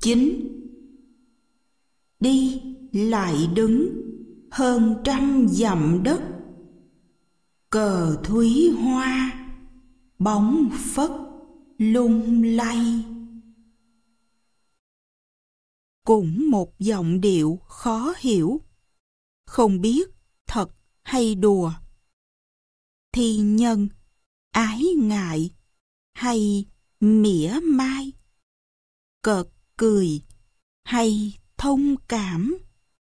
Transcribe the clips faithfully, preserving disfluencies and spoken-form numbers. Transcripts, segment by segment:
Chín. Đi lại đứng hơn trăm dặm đất, cờ thúy hoa bóng phất lung lay. Cũng một giọng điệu khó hiểu, không biết thật hay đùa. Thi nhân, ái ngại hay mỉa mai, cợt cười hay thông cảm.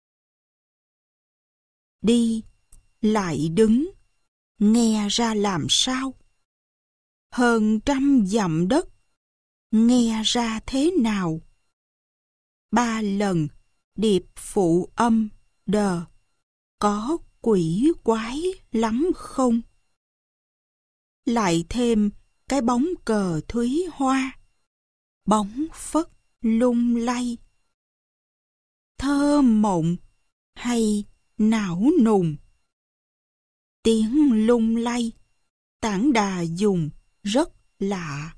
Đi lại đứng nghe ra làm sao? Hơn trăm dặm đất nghe ra thế nào? Ba lần điệp phụ âm đờ, có quỷ quái lắm không? Lại thêm cái bóng cờ thúy hoa, bóng phất lung lay. Thơ mộng hay não nùng? Tiếng lung lay Tản Đà dùng rất lạ.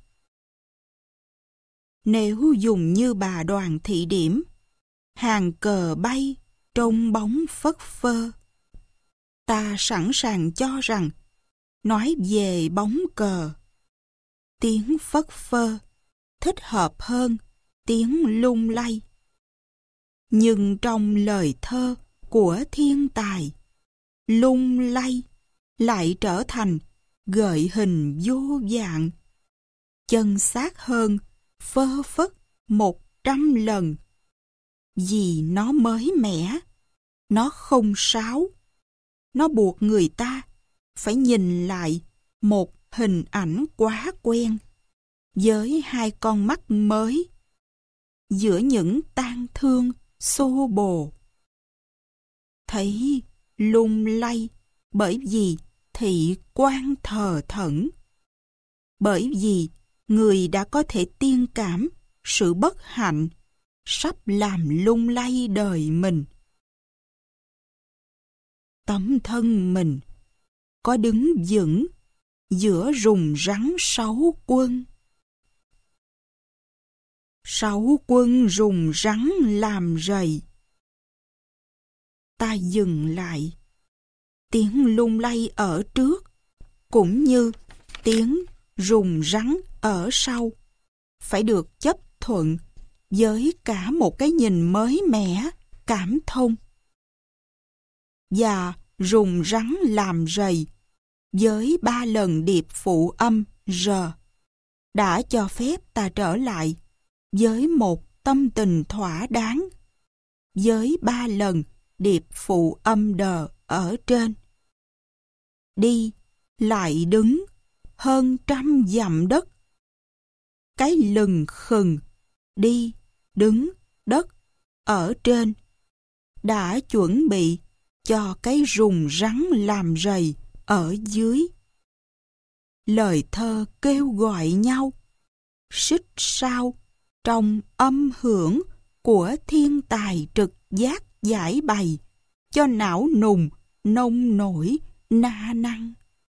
Nếu dùng như bà Đoàn thị điểm, hàng cờ bay trông bóng phất phơ, ta sẵn sàng cho rằng nói về bóng cờ, tiếng phất phơ thích hợp hơn tiếng lung lay. Nhưng trong lời thơ của thiên tài, lung lay lại trở thành gợi hình vô vạn, chân xác hơn phơ phất một trăm lần. Vì nó mới mẻ, nó không sáo, nó buộc người ta phải nhìn lại một hình ảnh quá quen với hai con mắt mới giữa những tang thương xô bồ. Thấy lung lay bởi vì thị quan thờ thẫn, bởi vì người đã có thể tiên cảm sự bất hạnh sắp làm lung lay đời mình. Tấm thân mình có đứng vững giữa rùng rắn sáu quân. Sáu quân rùng rắn làm rầy. Ta dừng lại. Tiếng lung lay ở trước cũng như tiếng rùng rắn ở sau phải được chấp thuận với cả một cái nhìn mới mẻ, cảm thông. Và rùng rắn làm rầy với ba lần điệp phụ âm r đã cho phép ta trở lại với một tâm tình thỏa đáng, với ba lần điệp phụ âm đờ ở trên. Đi lại đứng hơn trăm dặm đất, cái lừng khừng đi đứng đất ở trên đã chuẩn bị cho cái rùng rắn làm rầy ở dưới. Lời thơ kêu gọi nhau, xích sao trong âm hưởng của thiên tài trực giác giải bày cho não nùng nông nổi na năng.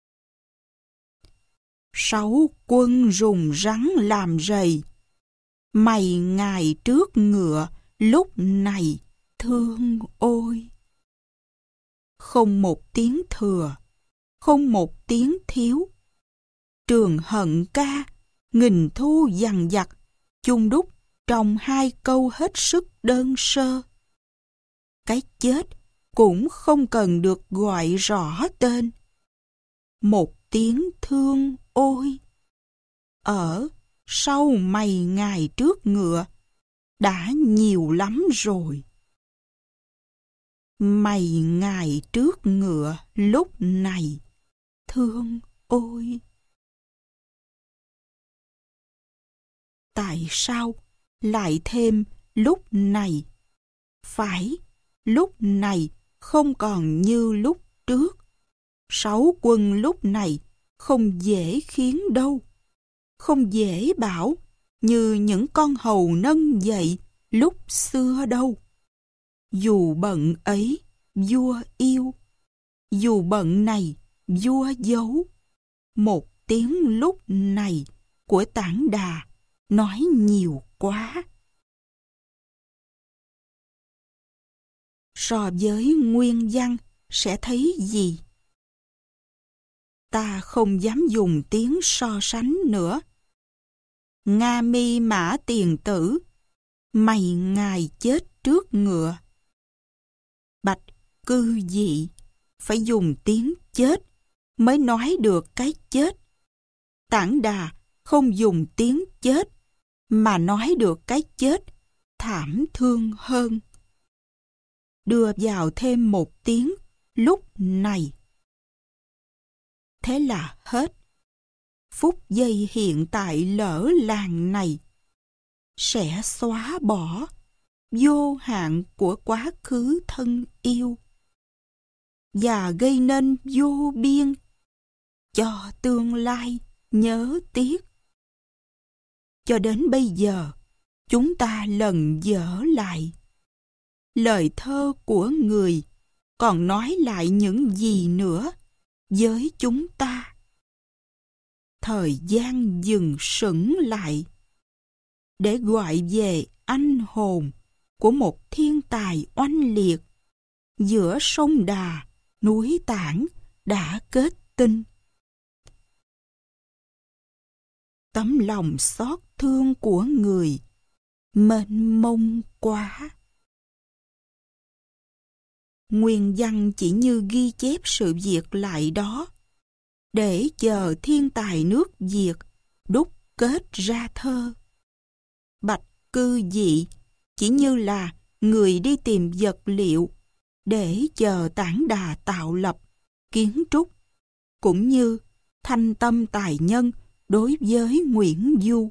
Sáu quân rùng rắn làm rầy, mày ngài trước ngựa lúc này thương ôi. Không một tiếng thừa, không một tiếng thiếu. Trường hận ca, nghìn thu dằng dặc, chung đúc trong hai câu hết sức đơn sơ. Cái chết cũng không cần được gọi rõ tên. Một tiếng thương ôi. Ở sau mày ngài trước ngựa đã nhiều lắm rồi. Mày ngài trước ngựa lúc này thương ôi. Tại sao lại thêm lúc này? Phải, lúc này không còn như lúc trước. Sáu quân lúc này không dễ khiến đâu. Không dễ bảo như những con hầu nâng dậy lúc xưa đâu. Dù bận ấy, vua yêu. Dù bận này, vua giấu. Một tiếng lúc này của Tản Đà nói nhiều quá. so với nguyên văn sẽ thấy gì? Ta không dám dùng tiếng so sánh nữa. Nga mi mã tiền tử, mày ngài chết trước ngựa. Bạch cư dị, phải dùng tiếng chết mới nói được cái chết. Tản Đà không dùng tiếng chết mà nói được cái chết thảm thương hơn. Đưa vào thêm một tiếng lúc này. Thế là hết. Phút giây hiện tại lỡ làng này sẽ xóa bỏ vô hạn của quá khứ thân yêu và gây nên vô biên cho tương lai nhớ tiếc. Cho đến bây giờ, chúng ta lần dở lại. Lời thơ của người còn nói lại những gì nữa với chúng ta? Thời gian dừng sững lại để gọi về anh hồn của một thiên tài oanh liệt giữa sông Đà, núi Tản đã kết tinh. Tấm lòng xót thương của người mênh mông quá. Nguyên văn chỉ như ghi chép sự việc lại đó, để chờ thiên tài nước Việt đúc kết ra thơ. Bạch cư dị chỉ như là người đi tìm vật liệu để chờ Tản Đà tạo lập kiến trúc, cũng như Thanh Tâm tài nhân đối với Nguyễn Du.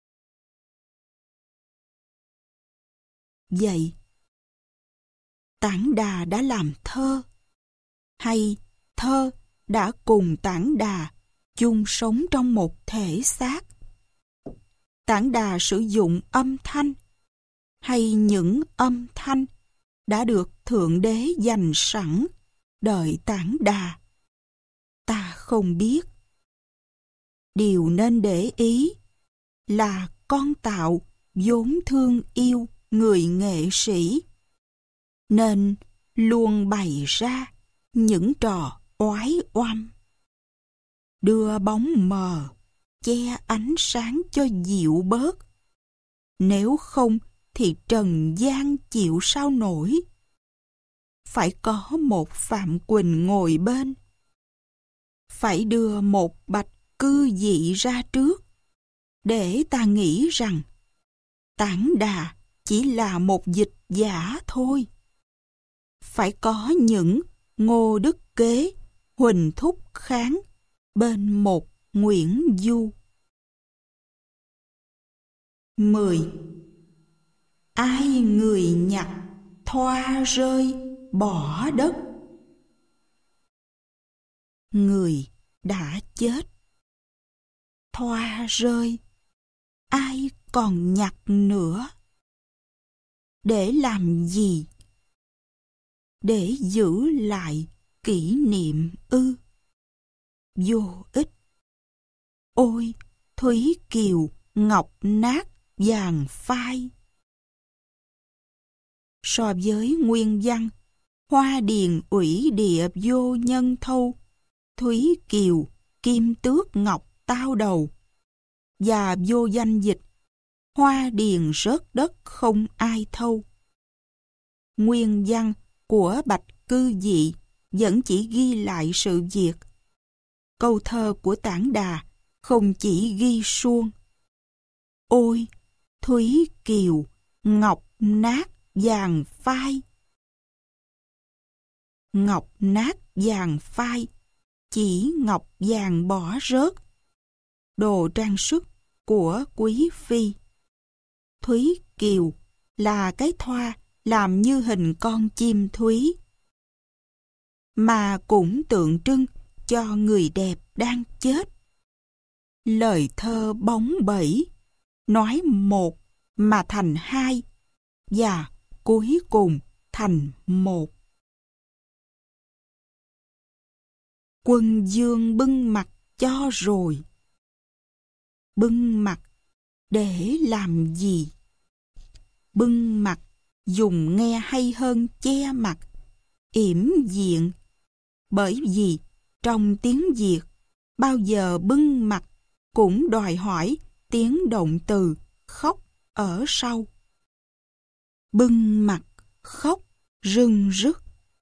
Vậy, Tản Đà đã làm thơ, hay thơ đã cùng Tản Đà chung sống trong một thể xác? Tản Đà sử dụng âm thanh, hay những âm thanh đã được Thượng Đế dành sẵn đợi Tản Đà? Ta không biết. Điều nên để ý là con tạo vốn thương yêu người nghệ sĩ, nên luôn bày ra những trò oái oăm, đưa bóng mờ che ánh sáng cho dịu bớt. Nếu không thì trần gian chịu sao nổi. Phải có một Phạm Quỳnh ngồi bên, phải đưa một Bạch cư dị ra trước, để ta nghĩ rằng Tản Đà chỉ là một dịch giả thôi. Phải có những Ngô Đức Kế, Huỳnh Thúc Kháng bên một Nguyễn Du. mười. Ai người nhặt thoa rơi bỏ đất. Người đã chết. Thoa rơi, ai còn nhặt nữa? Để làm gì? Để giữ lại kỷ niệm ư? Vô ích. Ôi, Thúy Kiều ngọc nát vàng phai. So với nguyên văn, Hoa điền ủy địa vô nhân thâu, Thúy Kiều kim tước ngọc tao đầu, và vô danh dịch, Hoa điền rớt đất không ai thâu. Nguyên văn của Bạch cư dị vẫn chỉ ghi lại sự việc. Câu thơ của Tản Đà không chỉ ghi suông. Ôi, Thúy Kiều ngọc nát vàng phai. Ngọc nát vàng phai chỉ ngọc vàng bỏ rớt, đồ trang sức của quý phi. Thúy Kiều là cái thoa làm như hình con chim thúy, mà cũng tượng trưng cho người đẹp đang chết. Lời thơ bóng bẩy, nói một mà thành hai, và cuối cùng thành một. Quân dương bưng mặt cho rồi. Bưng mặt để làm gì? Bưng mặt dùng nghe hay hơn che mặt, yểm diện. Bởi vì trong tiếng Việt, bao giờ bưng mặt cũng đòi hỏi tiếng động từ khóc ở sau. Bưng mặt, khóc, rưng rức.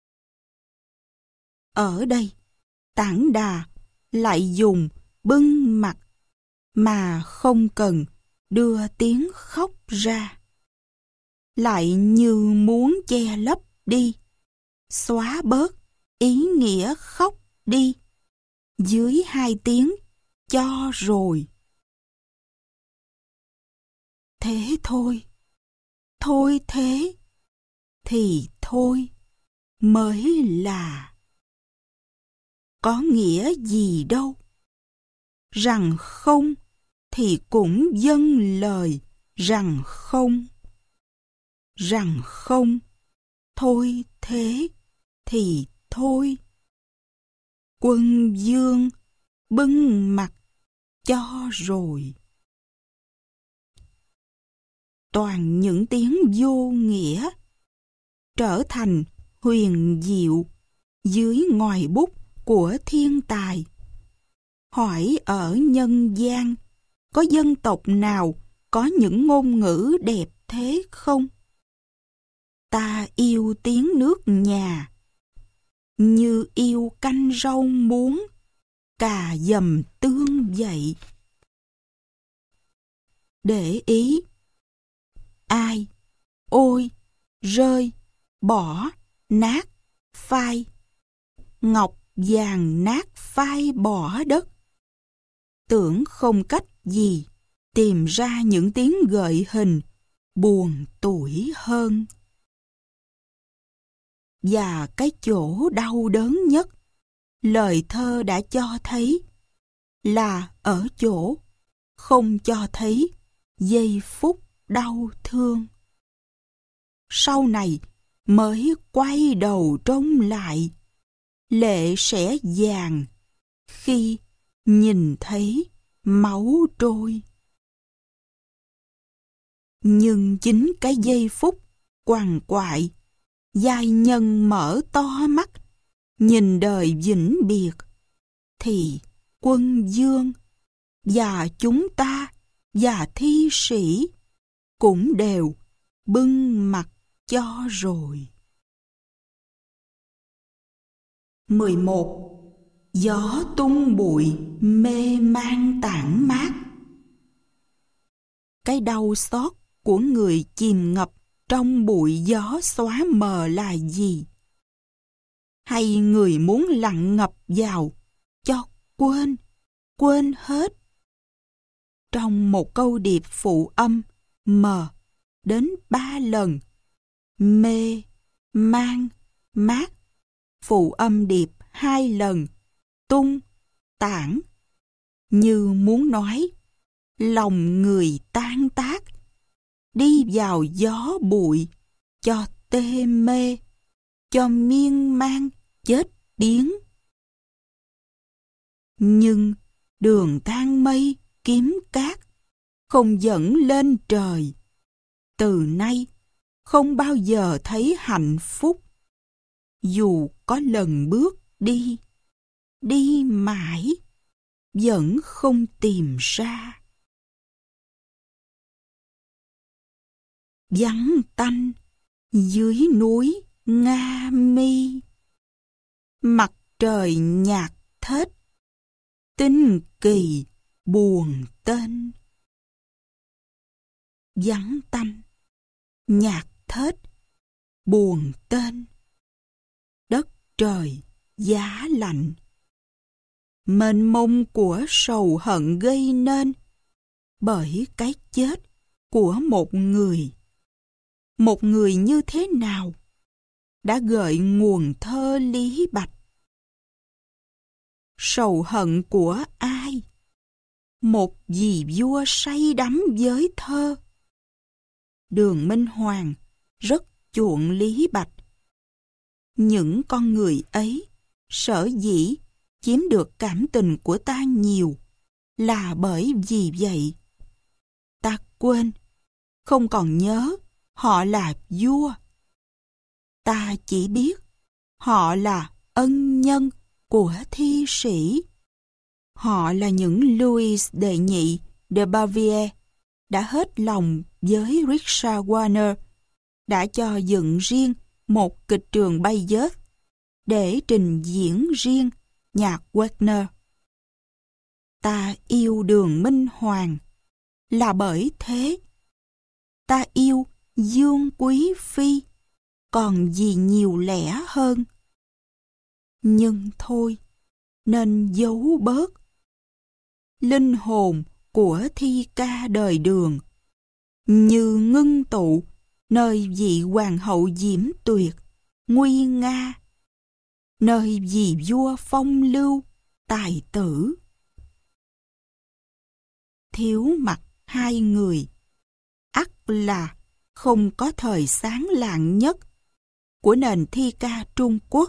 Ở đây, Tản Đà lại dùng bưng mặt mà không cần đưa tiếng khóc ra. Lại như muốn che lấp đi, xóa bớt ý nghĩa khóc đi, dưới hai tiếng cho rồi. Thế thôi, thôi thế, thì thôi mới là. Có nghĩa gì đâu. Rằng không thì cũng dâng lời rằng không. Rằng không, thôi thế, thì thôi. Quân vương bưng mặt cho rồi. Toàn những tiếng vô nghĩa trở thành huyền diệu dưới ngòi bút của thiên tài. Hỏi ở nhân gian, có dân tộc nào có những ngôn ngữ đẹp thế không? Ta yêu tiếng nước nhà, như yêu canh rau muống, cà dầm tương vậy. Để ý, ai, ôi, rơi, bỏ, nát, phai. Ngọc vàng nát phai bỏ đất. Tưởng không cách gì tìm ra những tiếng gợi hình buồn tủi hơn. Và cái chỗ đau đớn nhất, lời thơ đã cho thấy, là ở chỗ không cho thấy giây phút đau thương. Sau này mới quay đầu trông lại, lệ sẽ vàng khi nhìn thấy máu trôi. Nhưng chính cái giây phút quằn quại, giai nhân mở to mắt, nhìn đời vĩnh biệt, thì quân vương và chúng ta và thi sĩ cũng đều bưng mặt cho rồi. mười một. Gió tung bụi mê man tản mát. Cái đau xót của người chìm ngập trong bụi gió xóa mờ là gì? Hay người muốn lặn ngập vào cho quên, quên hết? Trong một câu điệp phụ âm mờ đến ba lần, mê, man, mát, phụ âm điệp hai lần, tung, tản, như muốn nói lòng người tan tác, đi vào gió bụi, cho tê mê, cho miên man chết điếng. Nhưng đường than mây kiếm cát, không dẫn lên trời. Từ nay không bao giờ thấy hạnh phúc, dù có lần bước đi, đi mãi, vẫn không tìm ra. Vắng tanh dưới núi Nga Mi, mặt trời nhạt thết, tinh kỳ buồn tên. Vắng tanh, nhạt thết, buồn tên. Đất trời giá lạnh, mênh mông của sầu hận gây nên bởi cái chết của một người. Một người như thế nào đã gợi nguồn thơ Lý Bạch? Sầu hận của ai? Một vị vua say đắm với thơ. Đường Minh Hoàng rất chuộng Lý Bạch. Những con người ấy sở dĩ chiếm được cảm tình của ta nhiều là bởi vì vậy. Ta quên, không còn nhớ họ là vua. Ta chỉ biết Họ là ân nhân của thi sĩ. Họ là những Louis đệ nhị de Bavière đã hết lòng với Richard Wagner, đã cho dựng riêng một kịch trường Bayeux để trình diễn riêng nhạc Wagner. Ta yêu Đường Minh Hoàng là bởi thế. Ta yêu Dương Quý Phi còn gì nhiều lẽ hơn. Nhưng thôi, nên giấu bớt. Linh hồn của thi ca đời Đường như ngưng tụ nơi vị hoàng hậu diễm tuyệt, nguy nga, nơi vị vua phong lưu, tài tử. Thiếu mặt hai người, ắt là không có thời sáng lạng nhất của nền thi ca Trung Quốc.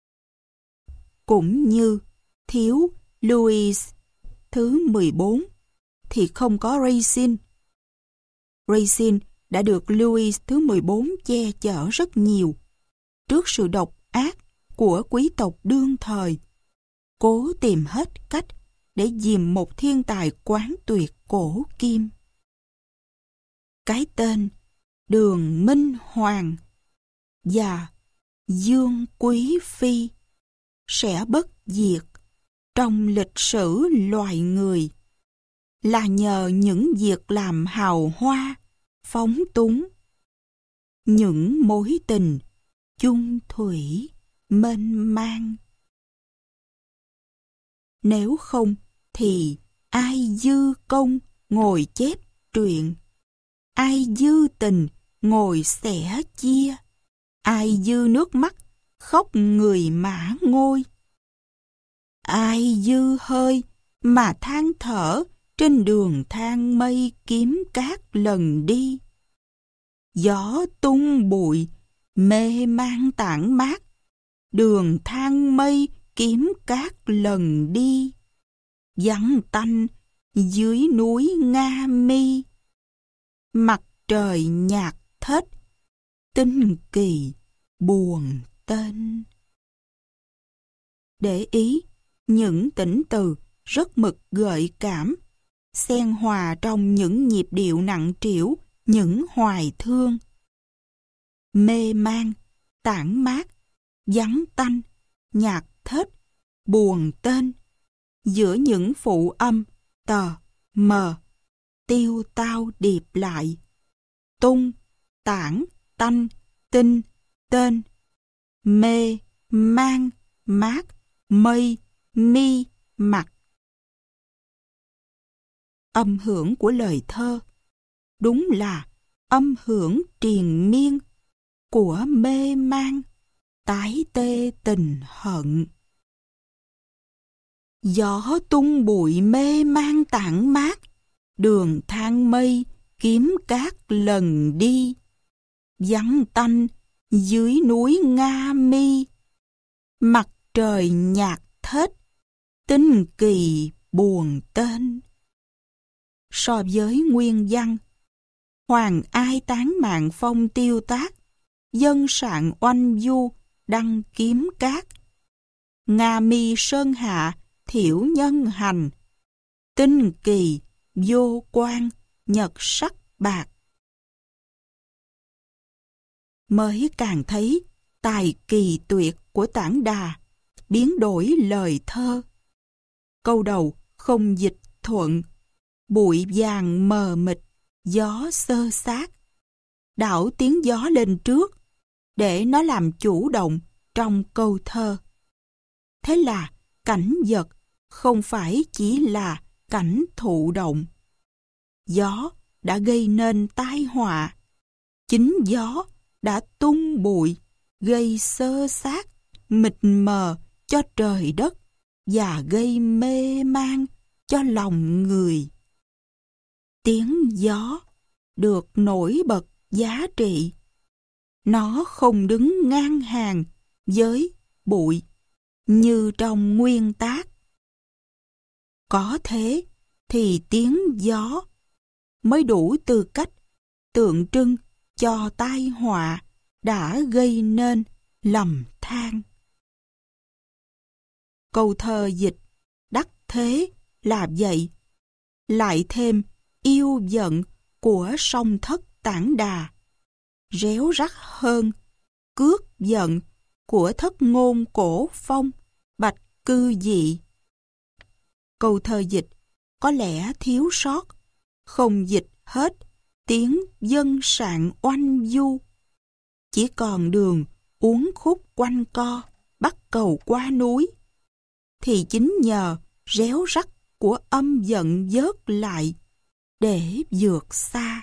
Cũng như thiếu Louis thứ mười bốn thì không có Racine. Racine đã được Louis thứ mười bốn che chở rất nhiều trước sự độc ác của quý tộc đương thời, cố tìm hết cách để dìm một thiên tài quán tuyệt cổ kim. Cái tên Đường Minh Hoàng và Dương Quý Phi sẽ bất diệt trong lịch sử loài người là nhờ những việc làm hào hoa, phóng túng, những mối tình chung thủy, mênh mang. Nếu không thì ai dư công ngồi chép truyện, ai dư tình ngồi sẻ chia, ai dư nước mắt khóc người mã ngôi, ai dư hơi mà than thở trên đường thang mây kiếm cát lần đi. Gió tung bụi mê mang tản mát, đường thang mây kiếm cát lần đi. Vắng tanh dưới núi Nga Mi, mặt trời nhạt thết, tinh kỳ buồn tên. Để ý những tỉnh từ rất mực gợi cảm, xen hòa trong những nhịp điệu nặng trĩu, những hoài thương. Mê man, tản mát, vắng tanh, nhạt thết, buồn tên, giữa những phụ âm tờ, mờ, tiêu tao điệp lại, tung, tản, tanh, tinh, tên, mê, mang, mát, mây, mi, mặt. Âm hưởng của lời thơ đúng là âm hưởng triền miên của mê man, tái tê tình hận. Gió tung bụi mê man tản mát, đường thang mây kiếm cát lần đi. Vắng tanh dưới núi Nga Mi, mặt trời nhạt thết, tinh kỳ buồn tên. So với nguyên văn, Hoàng ai tán mạng phong tiêu tác, dân sạn oanh du đăng kiếm cát. Nga Mi sơn hạ thiểu nhân hành, tinh kỳ vô quan nhật sắc bạc. Mới càng thấy tài kỳ tuyệt của Tản Đà biến đổi lời thơ. Câu đầu không dịch thuận, bụi vàng mờ mịt, gió xơ xát. Đảo tiếng gió lên trước, để nó làm chủ động trong câu thơ. Thế là cảnh vật không phải chỉ là cảnh thụ động. Gió đã gây nên tai họa. Chính gió đã tung bụi, gây xơ xát, mịt mờ cho trời đất và gây mê man cho lòng người. Tiếng gió được nổi bật giá trị. Nó không đứng ngang hàng với bụi như trong nguyên tác. Có thế thì tiếng gió mới đủ tư cách tượng trưng cho tai họa đã gây nên lầm than. Câu thơ dịch đắc thế là vậy. Lại thêm yêu giận của song thất Tản Đà, réo rắt hơn cước giận của thất ngôn Cổ Phong, Bạch Cư Dị. Câu thơ dịch có lẽ thiếu sót, không dịch hết tiếng dân sạn oanh du. Chỉ còn đường uốn khúc quanh co, bắt cầu qua núi. Thì chính nhờ réo rắt của âm giận vớt lại để vượt xa.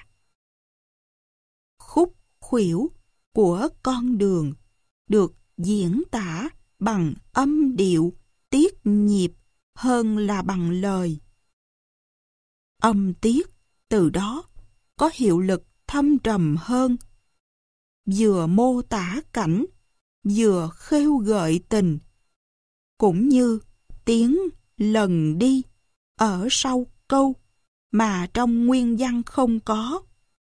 Khúc khuỷu của con đường được diễn tả bằng âm điệu tiết nhịp hơn là bằng lời. Âm tiết từ đó có hiệu lực thâm trầm hơn, vừa mô tả cảnh, vừa khêu gợi tình, cũng như tiếng lần đi ở sau câu mà trong nguyên văn không có.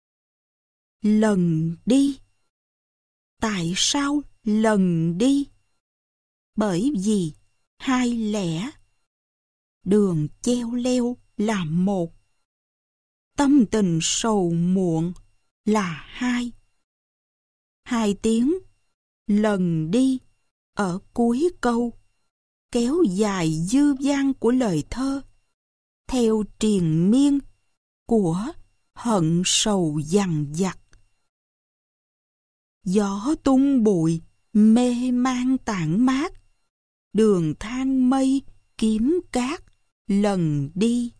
Lần đi. Tại sao lần đi? Bởi vì hai lẻ. Đường cheo leo là một. Tâm tình sầu muộn là hai. Hai tiếng lần đi ở cuối câu kéo dài dư dang của lời thơ theo triền miên của hận sầu dằng dặc. Gió tung bụi mê man tản mát, đường thang mây kiếm cát lần đi.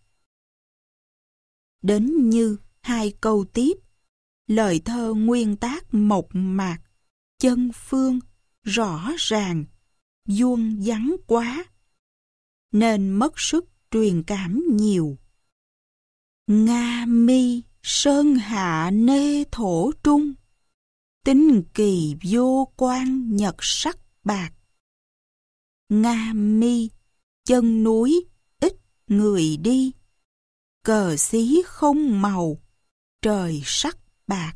Đến như hai câu tiếp, lời thơ nguyên tác mộc mạc, chân phương, rõ ràng, vuông vắn quá, nên mất sức truyền cảm nhiều. Nga mi sơn hạ nê thổ trung, tinh kỳ vô quan nhật sắc bạc. Nga mi chân núi ít người đi, cờ xí không màu trời sắc bạc.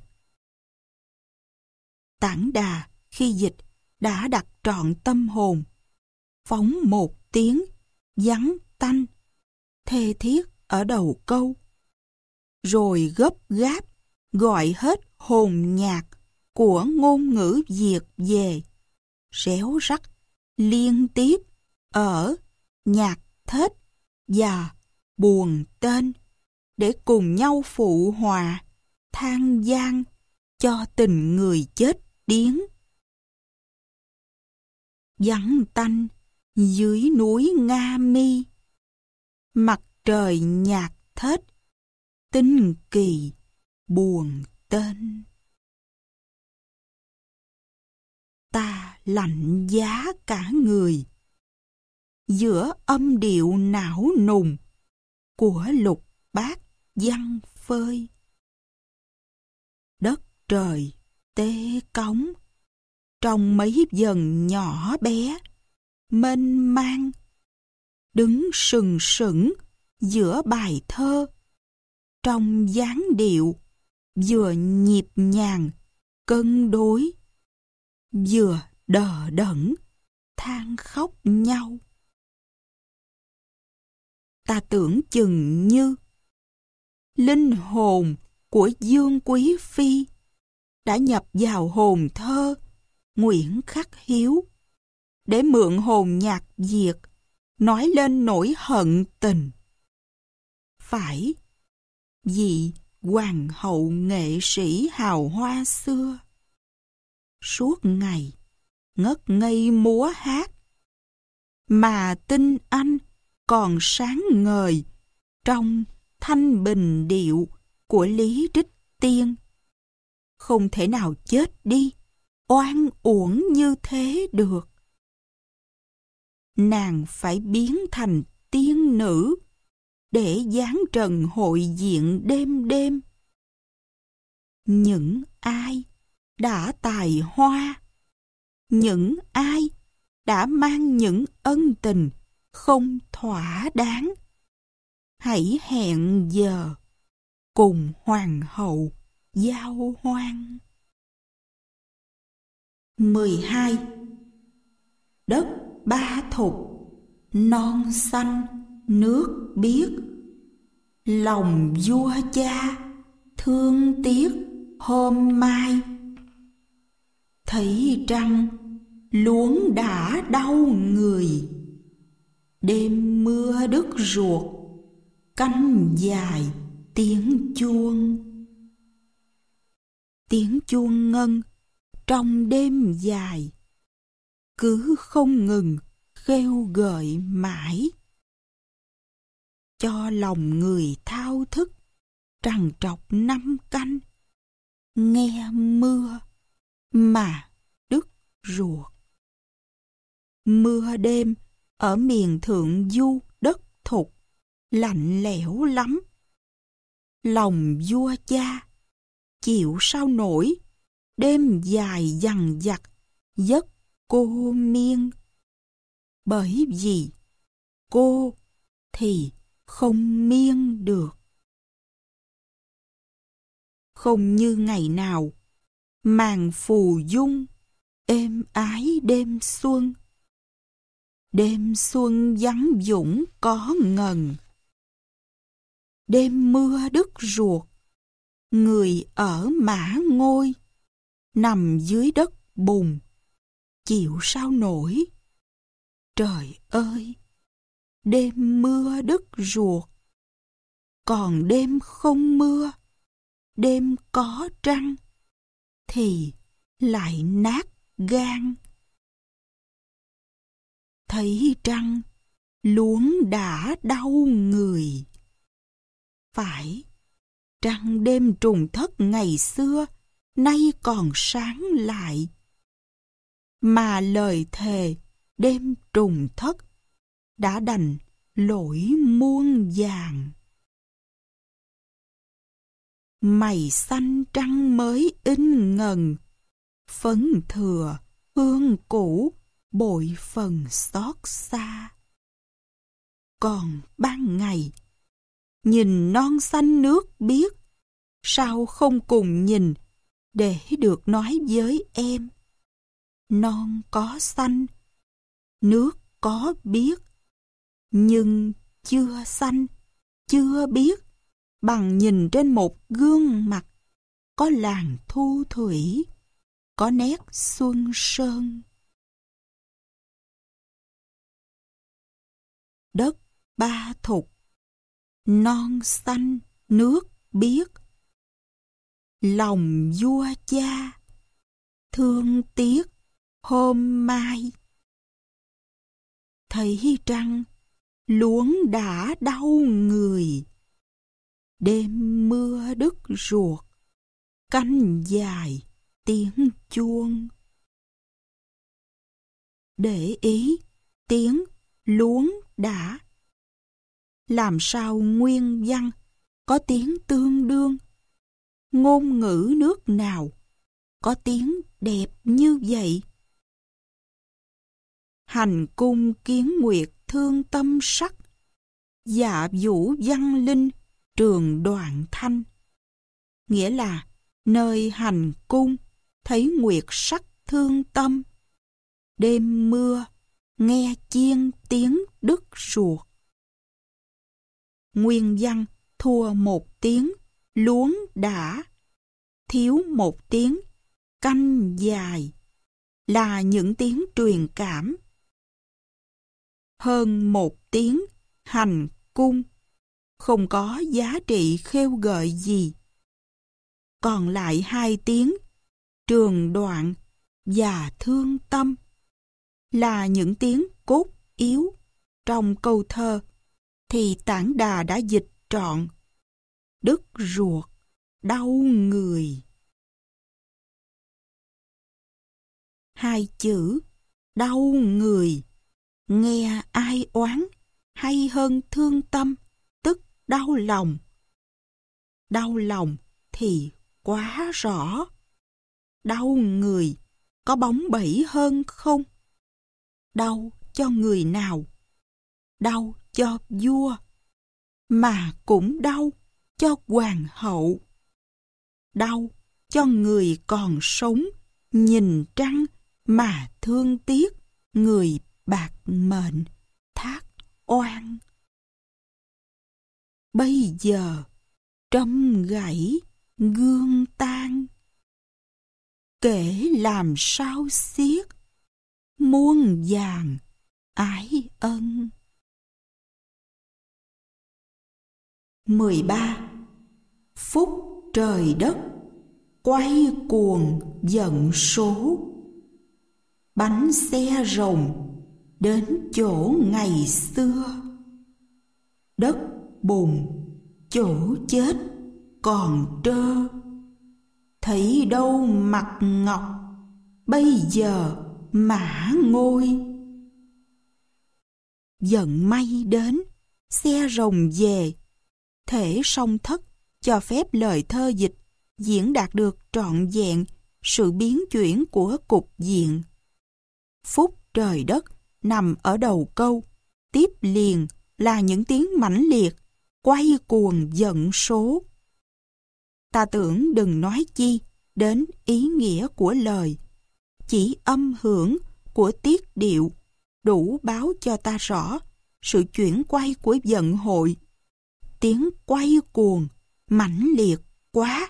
Tản Đà khi dịch đã đặt trọn tâm hồn, phóng một tiếng vắng tanh thê thiết ở đầu câu, rồi gấp gáp gọi hết hồn nhạc của ngôn ngữ Việt về, réo rắt liên tiếp ở nhạc thết và buồn tên để cùng nhau phụ họa than gian cho tình người chết điếng. Vắng tanh dưới núi Nga Mi, mặt trời nhạt thết, tinh kỳ buồn tên. Ta lạnh giá cả người giữa âm điệu não nùng của lục bát văn phơi. Đất trời tê cống trong mấy dần nhỏ bé mênh mang, đứng sừng sững giữa bài thơ, trong dáng điệu vừa nhịp nhàng cân đối, vừa đờ đẫn than khóc nhau. Ta tưởng chừng như linh hồn của Dương Quý Phi đã nhập vào hồn thơ Nguyễn Khắc Hiếu để mượn hồn nhạc Việt nói lên nỗi hận tình. Phải, vì hoàng hậu nghệ sĩ hào hoa xưa suốt ngày ngất ngây múa hát, mà tinh anh còn sáng ngời trong thanh bình điệu của Lý Trích Tiên. Không thể nào chết đi oan uổng như thế được. Nàng phải biến thành tiên nữ để giáng trần hội diện đêm đêm. Những ai đã tài hoa, những ai đã mang những ân tình không thỏa đáng, hãy hẹn giờ cùng hoàng hậu giao hoan. mười hai. Đất Ba Thục Non xanh nước biếc, lòng vua cha thương tiếc hôm mai. Thấy trăng luống đã đau người, đêm mưa đứt ruột, canh dài tiếng chuông. Tiếng chuông ngân trong đêm dài, cứ không ngừng khêu gợi mãi. Cho lòng người thao thức trằn trọc năm canh, nghe mưa mà đứt ruột. Mưa đêm ở miền thượng du đất thục lạnh lẽo lắm. Lòng vua cha chịu sao nổi, đêm dài dằng dặc giấc cô miên. Bởi vì cô thì không miên được. Không như ngày nào màn phù dung êm ái đêm xuân. Đêm xuân vắng dũng có ngần, đêm mưa đứt ruột, người ở mã ngôi, nằm dưới đất bùn, chịu sao nổi. Trời ơi, đêm mưa đứt ruột, còn đêm không mưa, đêm có trăng, thì lại nát gan. Thấy trăng, luống đã đau người. Phải, trăng đêm trùng thất ngày xưa, nay còn sáng lại. Mà lời thề đêm trùng thất đã đành lỗi muôn vàng. Mày xanh trăng mới in ngần, phấn thừa hương cũ bội phần xót xa. Còn ban ngày, nhìn non xanh nước biếc, sao không cùng nhìn để được nói với em. Non có xanh, nước có biếc, nhưng chưa xanh, chưa biếc bằng nhìn trên một gương mặt có làn thu thủy, có nét xuân sơn. Đất ba thục, non xanh nước biếc, lòng vua cha thương tiếc hôm mai. Thấy trăng luống đã đau người, đêm mưa đứt ruột, canh dài tiếng chuông. Để ý tiếng luống đã, làm sao nguyên văn có tiếng tương đương, ngôn ngữ nước nào có tiếng đẹp như vậy. Hành cung kiến nguyệt thương tâm sắc, dạ vũ văn linh trường đoạn thanh. Nghĩa là nơi hành cung thấy nguyệt sắc thương tâm, đêm mưa nghe chiên tiếng đứt ruột. Nguyên văn thua một tiếng luống đã, thiếu một tiếng canh dài, là những tiếng truyền cảm. Hơn một tiếng hành cung không có giá trị khêu gợi gì. Còn lại hai tiếng trường đoạn và thương tâm là những tiếng cốt yếu trong câu thơ, thì Tản Đà đã dịch trọn: đứt ruột, đau người. Hai chữ đau người nghe ai oán hay hơn thương tâm, tức đau lòng. Đau lòng thì quá rõ. Đau người có bóng bẩy hơn không? Đau cho người nào? Đau cho vua, mà cũng đau cho hoàng hậu. Đau cho người còn sống nhìn trăng mà thương tiếc người bạc mệnh. thác oan. Bây giờ trâm gãy gương tan, kể làm sao xiết muôn vàn ái ân. mười ba. Phúc trời đất quay cuồng giận số, bánh xe rồng đến chỗ ngày xưa. Đất bùn chỗ chết còn trơ, thấy đâu mặt ngọc bây giờ mã ngôi. Giận may đến xe rồng về, thể song thất cho phép lời thơ dịch diễn đạt được trọn vẹn sự biến chuyển của cục diện. Phúc trời đất nằm ở đầu câu, tiếp liền là những tiếng mãnh liệt, quay cuồng giận số. Ta tưởng đừng nói chi đến ý nghĩa của lời, chỉ âm hưởng của tiết điệu đủ báo cho ta rõ sự chuyển quay của vận hội. Tiếng quay cuồng mãnh liệt quá.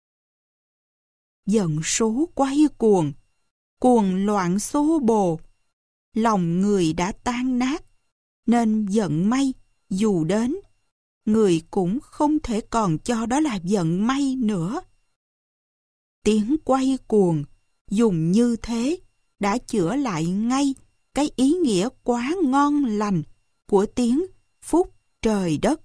Giận số quay cuồng, cuồng loạn xô bồ, lòng người đã tan nát, nên giận may dù đến, người cũng không thể còn cho đó là giận may nữa. Tiếng quay cuồng dùng như thế đã chữa lại ngay cái ý nghĩa quá ngon lành của tiếng phúc trời đất.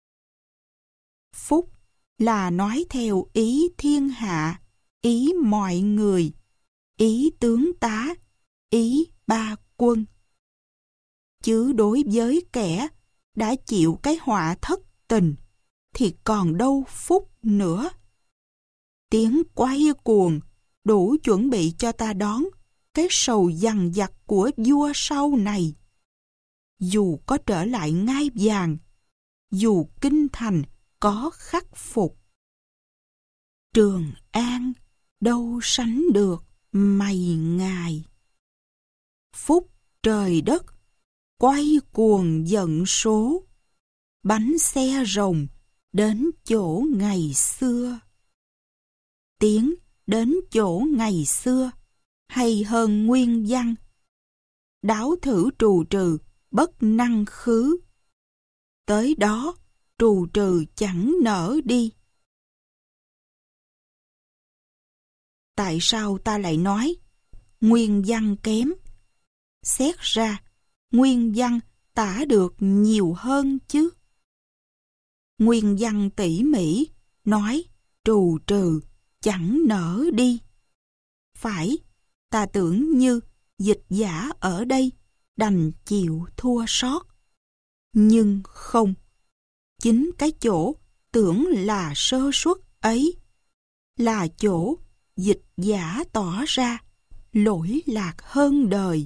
Phúc là nói theo ý thiên hạ, ý mọi người, ý tướng tá, ý ba quân. Chứ đối với kẻ đã chịu cái họa thất tình thì còn đâu phúc nữa. Tiếng quay cuồng đủ chuẩn bị cho ta đón cái sầu dằn vặt của vua sau này. Dù có trở lại ngai vàng, dù kinh thành có khắc phục, Trường An đâu sánh được mày ngài. Phúc trời đất quay cuồng giận số, bánh xe rồng đến chỗ ngày xưa. Tiếng đến chỗ ngày xưa hay hơn nguyên văn. Đáo thử trù trừ bất năng khứ, tới đó trù trừ chẳng nở đi. Tại sao ta lại nói nguyên văn kém? Xét ra nguyên văn tả được nhiều hơn chứ. Nguyên văn tỉ mỉ nói trù trừ chẳng nở đi. Phải, ta tưởng như dịch giả ở đây đành chịu thua sót. Nhưng không, chính cái chỗ tưởng là sơ suất ấy là chỗ dịch giả tỏ ra lỗi lạc hơn đời.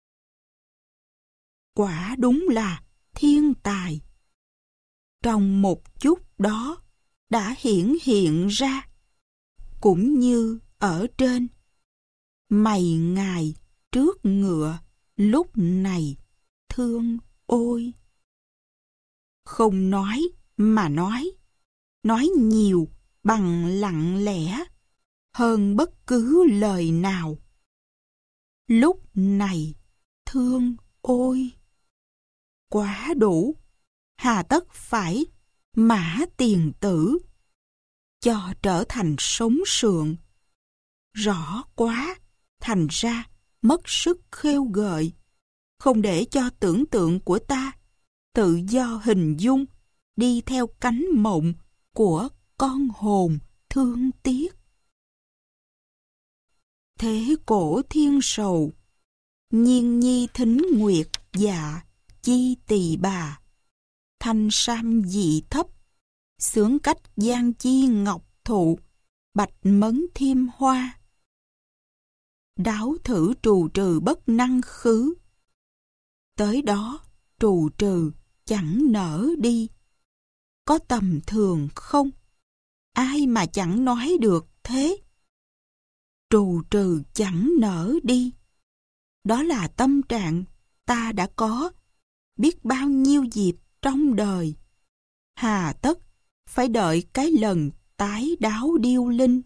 Quả đúng là thiên tài. Trong một chút đó đã hiển hiện ra, cũng như ở trên. Mày ngài trước ngựa lúc này thương ôi. Không nói mà nói, nói nhiều bằng lặng lẽ hơn bất cứ lời nào. Lúc này thương ôi, quá đủ, hà tất phải mã tiền tử cho trở thành sống sượng. Rõ quá, thành ra mất sức khêu gợi, không để cho tưởng tượng của ta tự do hình dung đi theo cánh mộng của con hồn thương tiếc. Thế cổ thiên sầu, nhiên nhi thính nguyệt dạ chi tỳ bà, thanh sam dị thấp, xướng cách giang chi ngọc thụ, bạch mấn thiêm hoa. Đáo thử trù trừ bất năng khứ, tới đó trù trừ chẳng nở đi. Có tầm thường không? Ai mà chẳng nói được thế? Trù trừ chẳng nở đi, đó là tâm trạng ta đã có biết bao nhiêu dịp trong đời, hà tất phải đợi cái lần tái đáo điêu linh.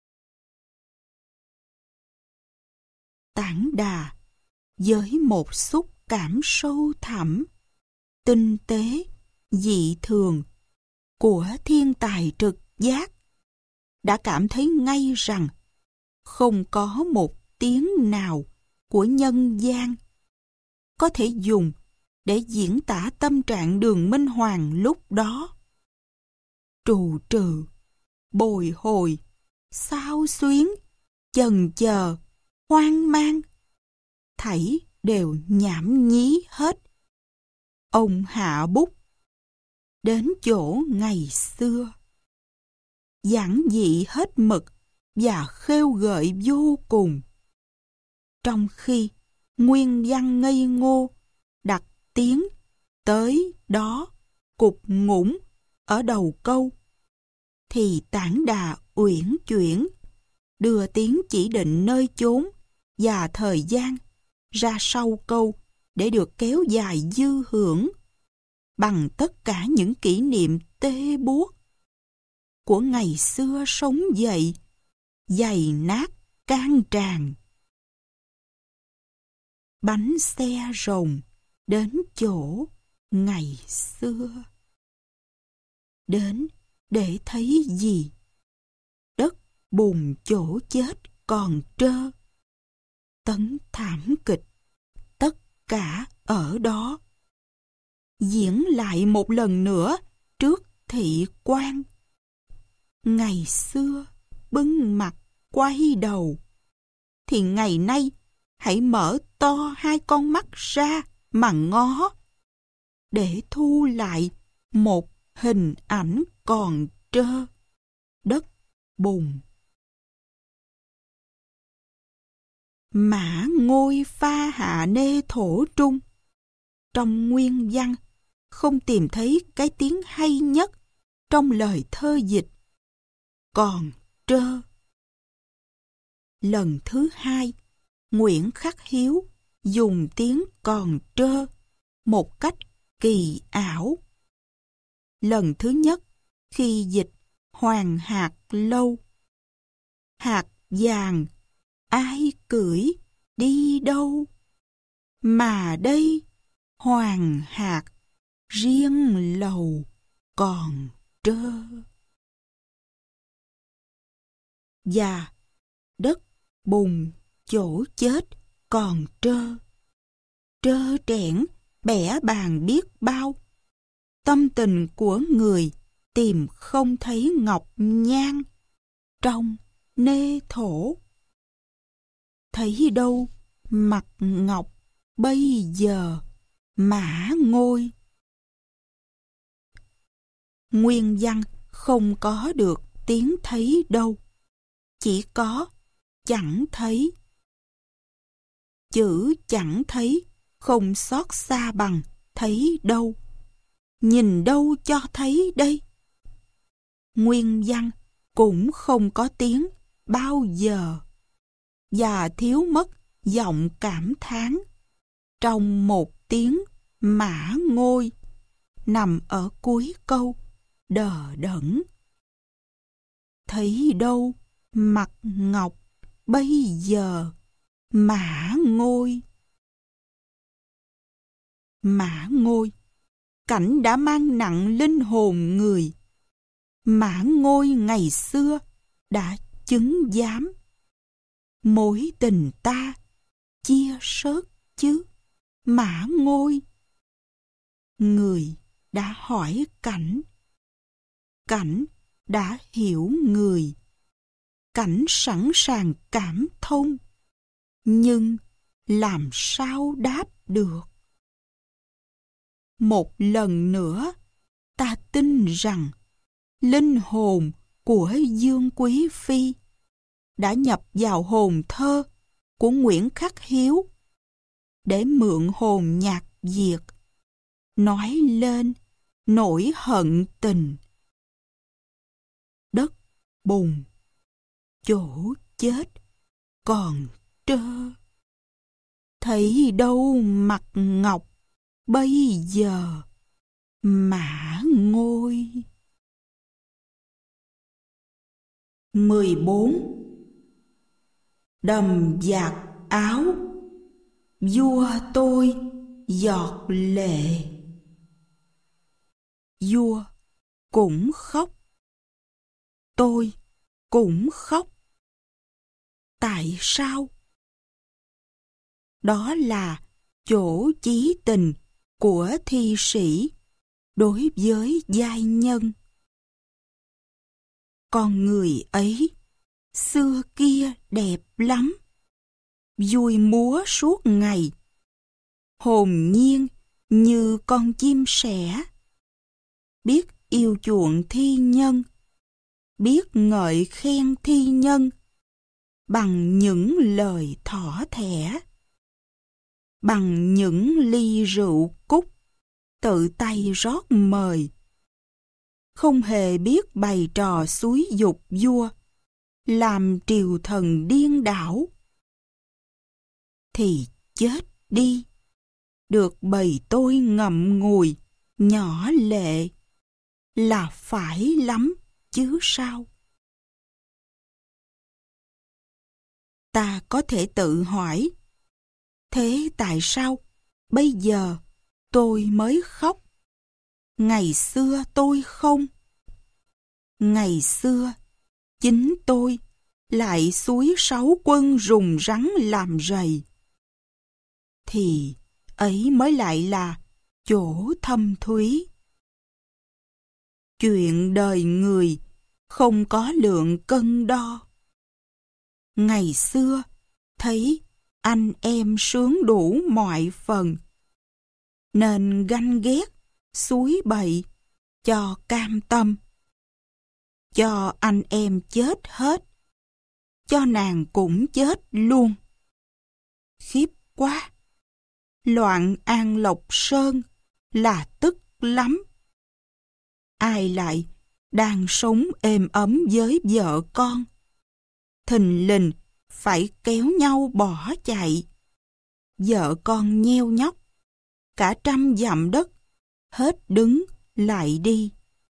Tản Đà với một xúc cảm sâu thẳm, tinh tế, dị thường của thiên tài trực giác, đã cảm thấy ngay rằng không có một tiếng nào của nhân gian có thể dùng để diễn tả tâm trạng Đường Minh Hoàng lúc đó. Trù trừ, bồi hồi, xao xuyến, chần chờ, hoang mang, thảy đều nhảm nhí hết. Ông hạ bút đến chỗ ngày xưa, giản dị hết mực và khêu gợi vô cùng. Trong khi nguyên văn ngây ngô đặt tiếng tới đó cục ngủng ở đầu câu, thì Tản Đà uyển chuyển đưa tiếng chỉ định nơi chốn và thời gian ra sau câu để được kéo dài dư hưởng bằng tất cả những kỷ niệm tê buốt của ngày xưa sống dậy, dày nát can tràn. Bánh xe rồng đến chỗ ngày xưa, đến để thấy gì? Đất bùn chỗ chết còn trơ, tấn thảm kịch tất cả ở đó, diễn lại một lần nữa trước thị quan. Ngày xưa bưng mặt quay đầu, thì ngày nay hãy mở to hai con mắt ra mà ngó, để thu lại một hình ảnh còn trơ, đất bùn. Mã ngôi pha hạ nê thổ trung, trong nguyên văn không tìm thấy cái tiếng hay nhất trong lời thơ dịch còn trơ. Lần thứ hai, Nguyễn Khắc Hiếu dùng tiếng còn trơ một cách kỳ ảo. Lần thứ nhất, khi dịch Hoàng hạt lâu, hạt vàng ai cưỡi đi đâu, mà đây hoàng hạt riêng lầu còn trơ. Và đất bùn chỗ chết còn trơ, trơ trẽn bẻ bàng biết bao. Tâm tình của người tìm không thấy ngọc nhan trong nê thổ. Thấy đâu mặt ngọc bây giờ mã ngôi. Nguyên văn không có được tiếng thấy đâu, chỉ có chẳng thấy. Chữ chẳng thấy không xót xa bằng thấy đâu. Nhìn đâu cho thấy đây. Nguyên văn cũng không có tiếng bao giờ, và thiếu mất giọng cảm thán trong một tiếng mã ngôi nằm ở cuối câu đờ đẫn. Thấy đâu mặt ngọc bây giờ mã ngôi. Mã ngôi, cảnh đã mang nặng linh hồn người. Mã ngôi ngày xưa đã chứng giám. Mối tình ta chia sớt chứ mã ngôi. Người đã hỏi cảnh, cảnh đã hiểu người, cảnh sẵn sàng cảm thông, nhưng làm sao đáp được? Một lần nữa, ta tin rằng linh hồn của Dương Quý Phi đã nhập vào hồn thơ của Nguyễn Khắc Hiếu để mượn hồn nhạc Việt nói lên nỗi hận tình. Đất bùn chỗ chết còn trơ, thấy đâu mặt ngọc bây giờ mã ngôi. mười bốn. Đầm giặt áo, vua tôi giọt lệ. Vua cũng khóc, tôi cũng khóc. Tại sao? Đó là chỗ chí tình của thi sĩ đối với giai nhân. Con người ấy xưa kia đẹp lắm, vui múa suốt ngày, hồn nhiên như con chim sẻ, biết yêu chuộng thi nhân, biết ngợi khen thi nhân bằng những lời thỏ thẻ, bằng những ly rượu cúc tự tay rót mời, không hề biết bày trò xúi dục vua làm triều thần điên đảo. Thì chết đi, được bầy tôi ngậm ngùi nhỏ lệ là phải lắm chứ sao. Ta có thể tự hỏi, thế tại sao bây giờ tôi mới khóc, ngày xưa tôi không? Ngày xưa chính tôi lại xúi sáu quân rùng rắn làm rầy. Thì ấy mới lại là chỗ thâm thúy. Chuyện đời người không có lượng cân đo. Ngày xưa thấy anh em sướng đủ mọi phần, nên ganh ghét, xúi bậy, cho cam tâm. Cho anh em chết hết, cho nàng cũng chết luôn. Khiếp quá! Loạn An Lộc Sơn là tức lắm. Ai lại đang sống êm ấm với vợ con, thình lình phải kéo nhau bỏ chạy. Vợ con nheo nhóc, cả trăm dặm đất, hết đứng lại đi.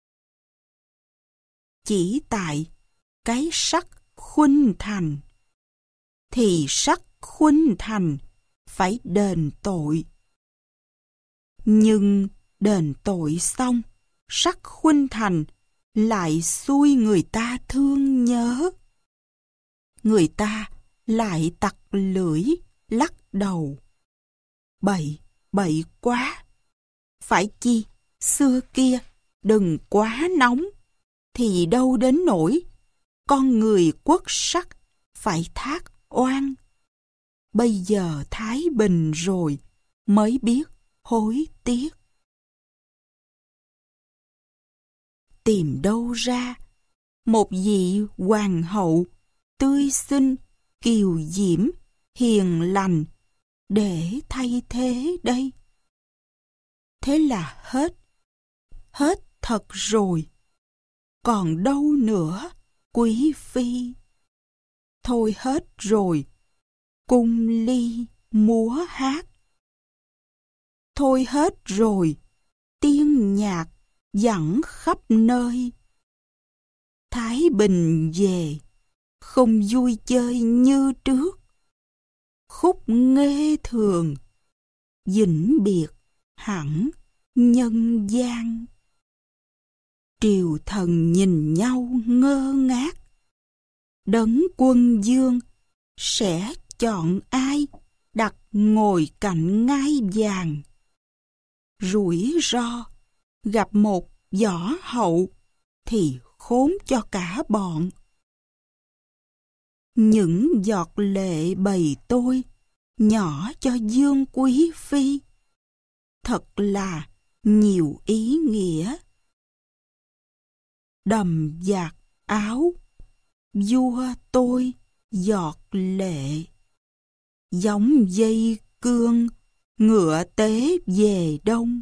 Chỉ tại cái sắc khuynh thành, thì sắc khuynh thành phải đền tội. Nhưng đền tội xong, sắc khuynh thành lại xui người ta thương nhớ. Người ta lại tặc lưỡi lắc đầu. Bậy, bậy quá! Phải chi xưa kia đừng quá nóng, thì đâu đến nỗi con người quất sắc phải thác oan. Bây giờ thái bình rồi mới biết hối tiếc. Tìm đâu ra một vị hoàng hậu tươi xinh, kiều diễm, hiền lành để thay thế đây? Thế là hết, hết thật rồi. Còn đâu nữa, quý phi? Thôi hết rồi, cung ly múa hát. Thôi hết rồi, tiên nhạc vẳng khắp nơi. Thái bình về, không vui chơi như trước. Khúc nghê thường, vĩnh biệt hẳn nhân gian. Triều thần nhìn nhau ngơ ngác. Đấng quân vương sẽ chọn ai đặt ngồi cạnh ngai vàng? Rủi ro gặp một võ hậu thì khốn cho cả bọn. Những giọt lệ bầy tôi nhỏ cho Dương quý phi, thật là nhiều ý nghĩa. Đầm giặt áo, vua tôi giọt lệ. Giống dây cương, ngựa tế về đông.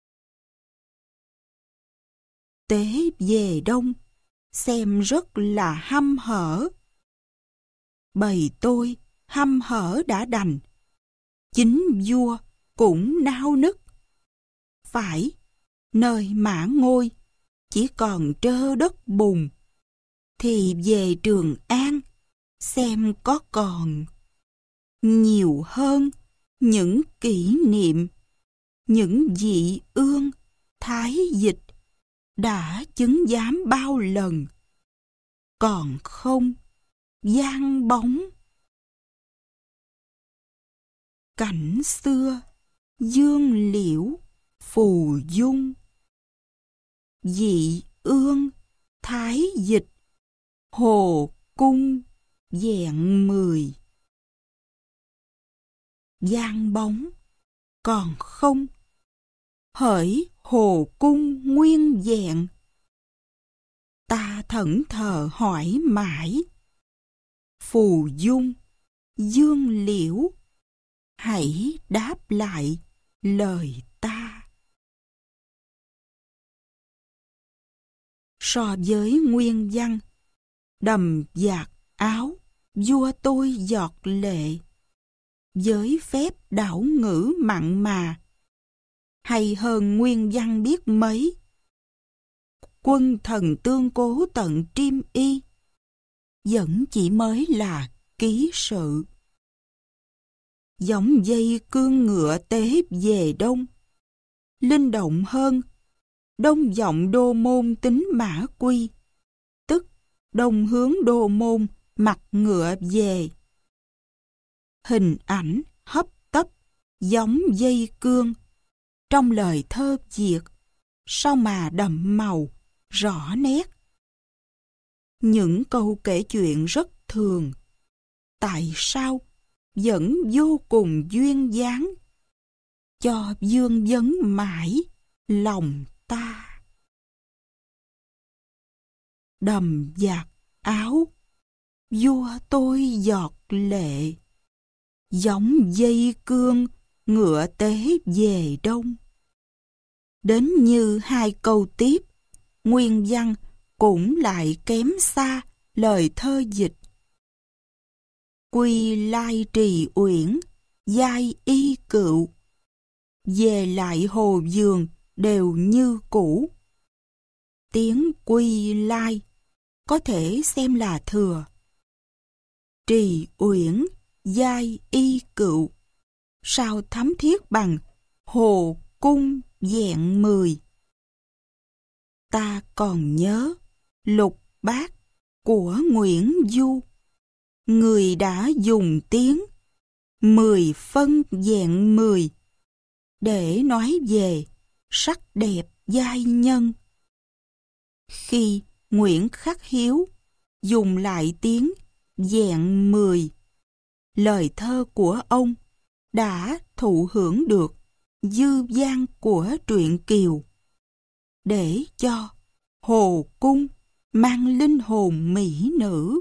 Tế về đông xem rất là hăm hở. Bầy tôi hăm hở đã đành, chính vua cũng nao nức phải, nơi Mã Ngôi chỉ còn trơ đất bùn, thì về Trường An xem có còn nhiều hơn những kỷ niệm, những dị ương thái dịch đã chứng giám bao lần, còn không vang bóng. Cảnh xưa dương liễu phù dung, dị ương thái dịch hồ cung vẹn mười. Vang bóng còn không, hỡi hồ cung nguyên vẹn. Ta thẫn thờ hỏi mãi, phù dung dương liễu, hãy đáp lại lời ta. So với nguyên văn, đầm dạt áo vua tôi giọt lệ, với phép đảo ngữ mặn mà, hay hơn nguyên văn biết mấy. Quân thần tương cố tận Triêm Y, vẫn chỉ mới là ký sự. Giống dây cương ngựa tế về đông, linh động hơn đông vọng đô môn tính Mã Quy, tức đông hướng đô môn mặt ngựa về. Hình ảnh hấp tấp giống dây cương trong lời thơ Việt, sao mà đậm màu rõ nét. Những câu kể chuyện rất thường, tại sao vẫn vô cùng duyên dáng, cho vương vấn mãi lòng ta. Đầm dạt áo vua tôi giọt lệ, giống dây cương ngựa tế về đông. Đến như hai câu tiếp, nguyên văn cũng lại kém xa lời thơ dịch. Quy lai trì uyển, giai y cựu, về lại hồ vườn đều như cũ. Tiếng quy lai có thể xem là thừa. Trì uyển, giai y cựu, sao thấm thiết bằng hồ cung vẹn mười. Ta còn nhớ lục bát của Nguyễn Du, người đã dùng tiếng mười phân vẹn mười để nói về sắc đẹp giai nhân. Khi Nguyễn Khắc Hiếu dùng lại tiếng vẹn mười, lời thơ của ông đã thụ hưởng được dư vang của truyện Kiều, để cho hồ cung mang linh hồn mỹ nữ.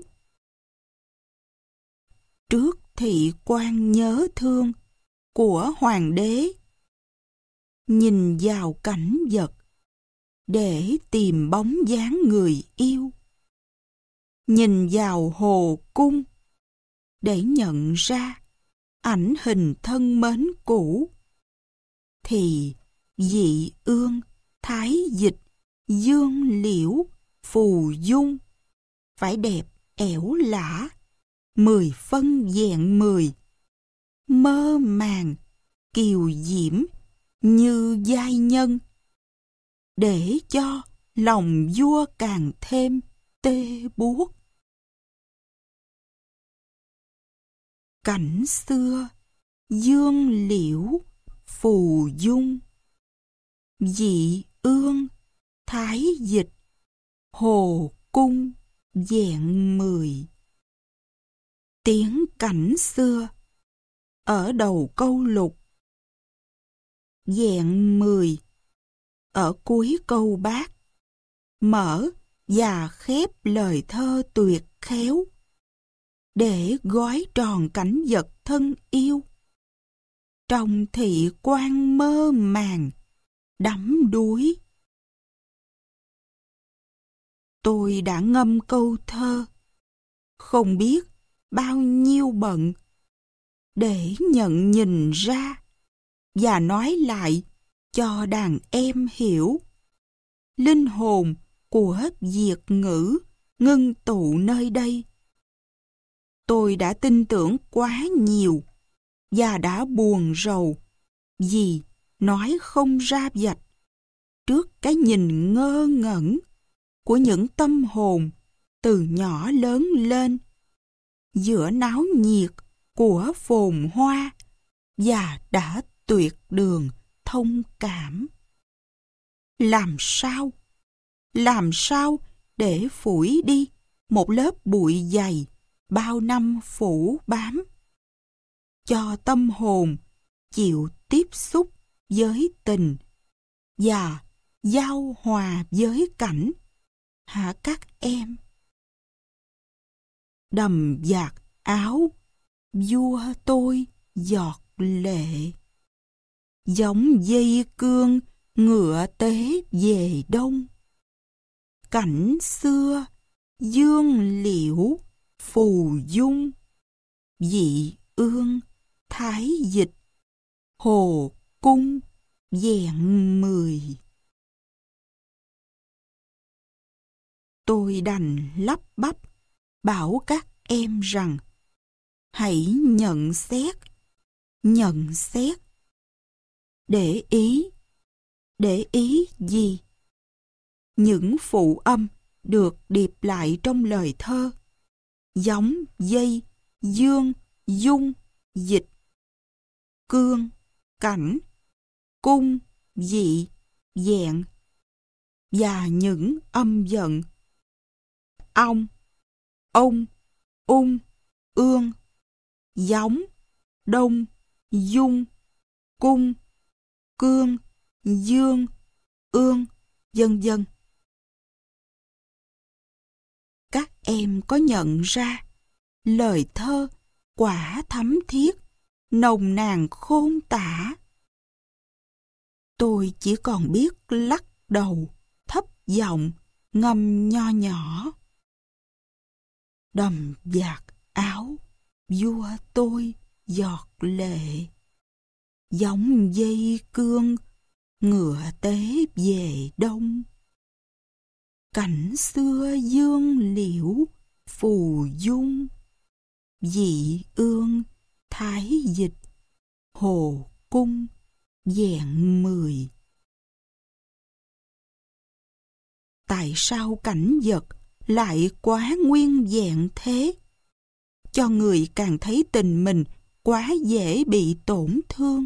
Trước thị quan nhớ thương của hoàng đế, nhìn vào cảnh vật để tìm bóng dáng người yêu, nhìn vào hồ cung để nhận ra ảnh hình thân mến cũ, thì dị ương thái dịch dương liễu phù dung phải đẹp ẻo lả mười phân vẹn mười, mơ màng kiều diễm như giai nhân, để cho lòng vua càng thêm tê buốt. Cảnh xưa dương liễu phù dung, dị ương thái dịch hồ cung vẹn mười. Tiếng cảnh xưa ở đầu câu lục, vẹn mười ở cuối câu bát, mở và khép lời thơ tuyệt khéo, để gói tròn cảnh vật thân yêu. Trong thị quan mơ màng, đắm đuối. Tôi đã ngâm câu thơ, không biết bao nhiêu bận, để nhận nhìn ra và nói lại cho đàn em hiểu. Linh hồn của Việt ngữ ngưng tụ nơi đây. Tôi đã tin tưởng quá nhiều và đã buồn rầu vì nói không ra vạch trước cái nhìn ngơ ngẩn của những tâm hồn từ nhỏ lớn lên giữa náo nhiệt của phồn hoa và đã tuyệt đường thông cảm. Làm sao? Làm sao để phủi đi một lớp bụi dày bao năm phủ bám? Cho tâm hồn chịu tiếp xúc với tình và giao hòa với cảnh, hả các em? Đầm vạt áo, vua tôi giọt lệ, giống dây cương ngựa tế về đông. Cảnh xưa dương liễu phù dung, dị ương thái dịch hồ cung vẹn mười. Tôi đành lắp bắp bảo các em rằng hãy nhận xét, nhận xét. Để ý, để ý gì? Những phụ âm được điệp lại trong lời thơ, giống dây, dương, dung, dịch, cương, cảnh, cung, dị, vẹn, và những âm giận ong, ông, ung, ương, giống, đông, dung, cung, cương, dương, ương, vân vân. Các em có nhận ra lời thơ quả thắm thiết, nồng nàn khôn tả. Tôi chỉ còn biết lắc đầu, thấp giọng, ngâm nho nhỏ. Đầm vạt áo, vua tôi giọt lệ, giống dây cương ngựa tế về đông. Cảnh xưa dương liễu phù dung, dị ương thái dịch hồ cung vẹn mười. Tại sao cảnh vật lại quá nguyên vẹn thế? Cho người càng thấy tình mình quá dễ bị tổn thương.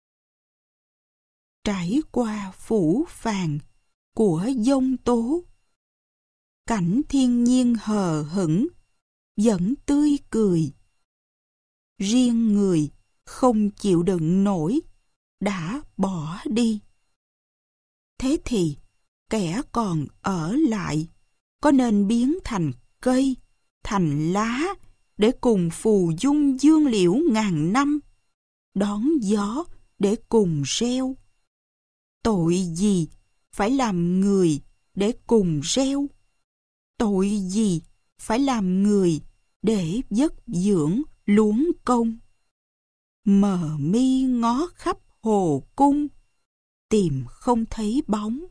Trải qua phủ phàng của giông tố, cảnh thiên nhiên hờ hững vẫn tươi cười. Riêng người không chịu đựng nổi đã bỏ đi. Thế thì kẻ còn ở lại có nên biến thành cây, thành lá để cùng phù dung dương liễu ngàn năm, đón gió để cùng reo? Tội gì phải làm người để cùng reo? Tội gì phải làm người để vất dưỡng luống công? Mờ mi ngó khắp hồ cung, tìm không thấy bóng.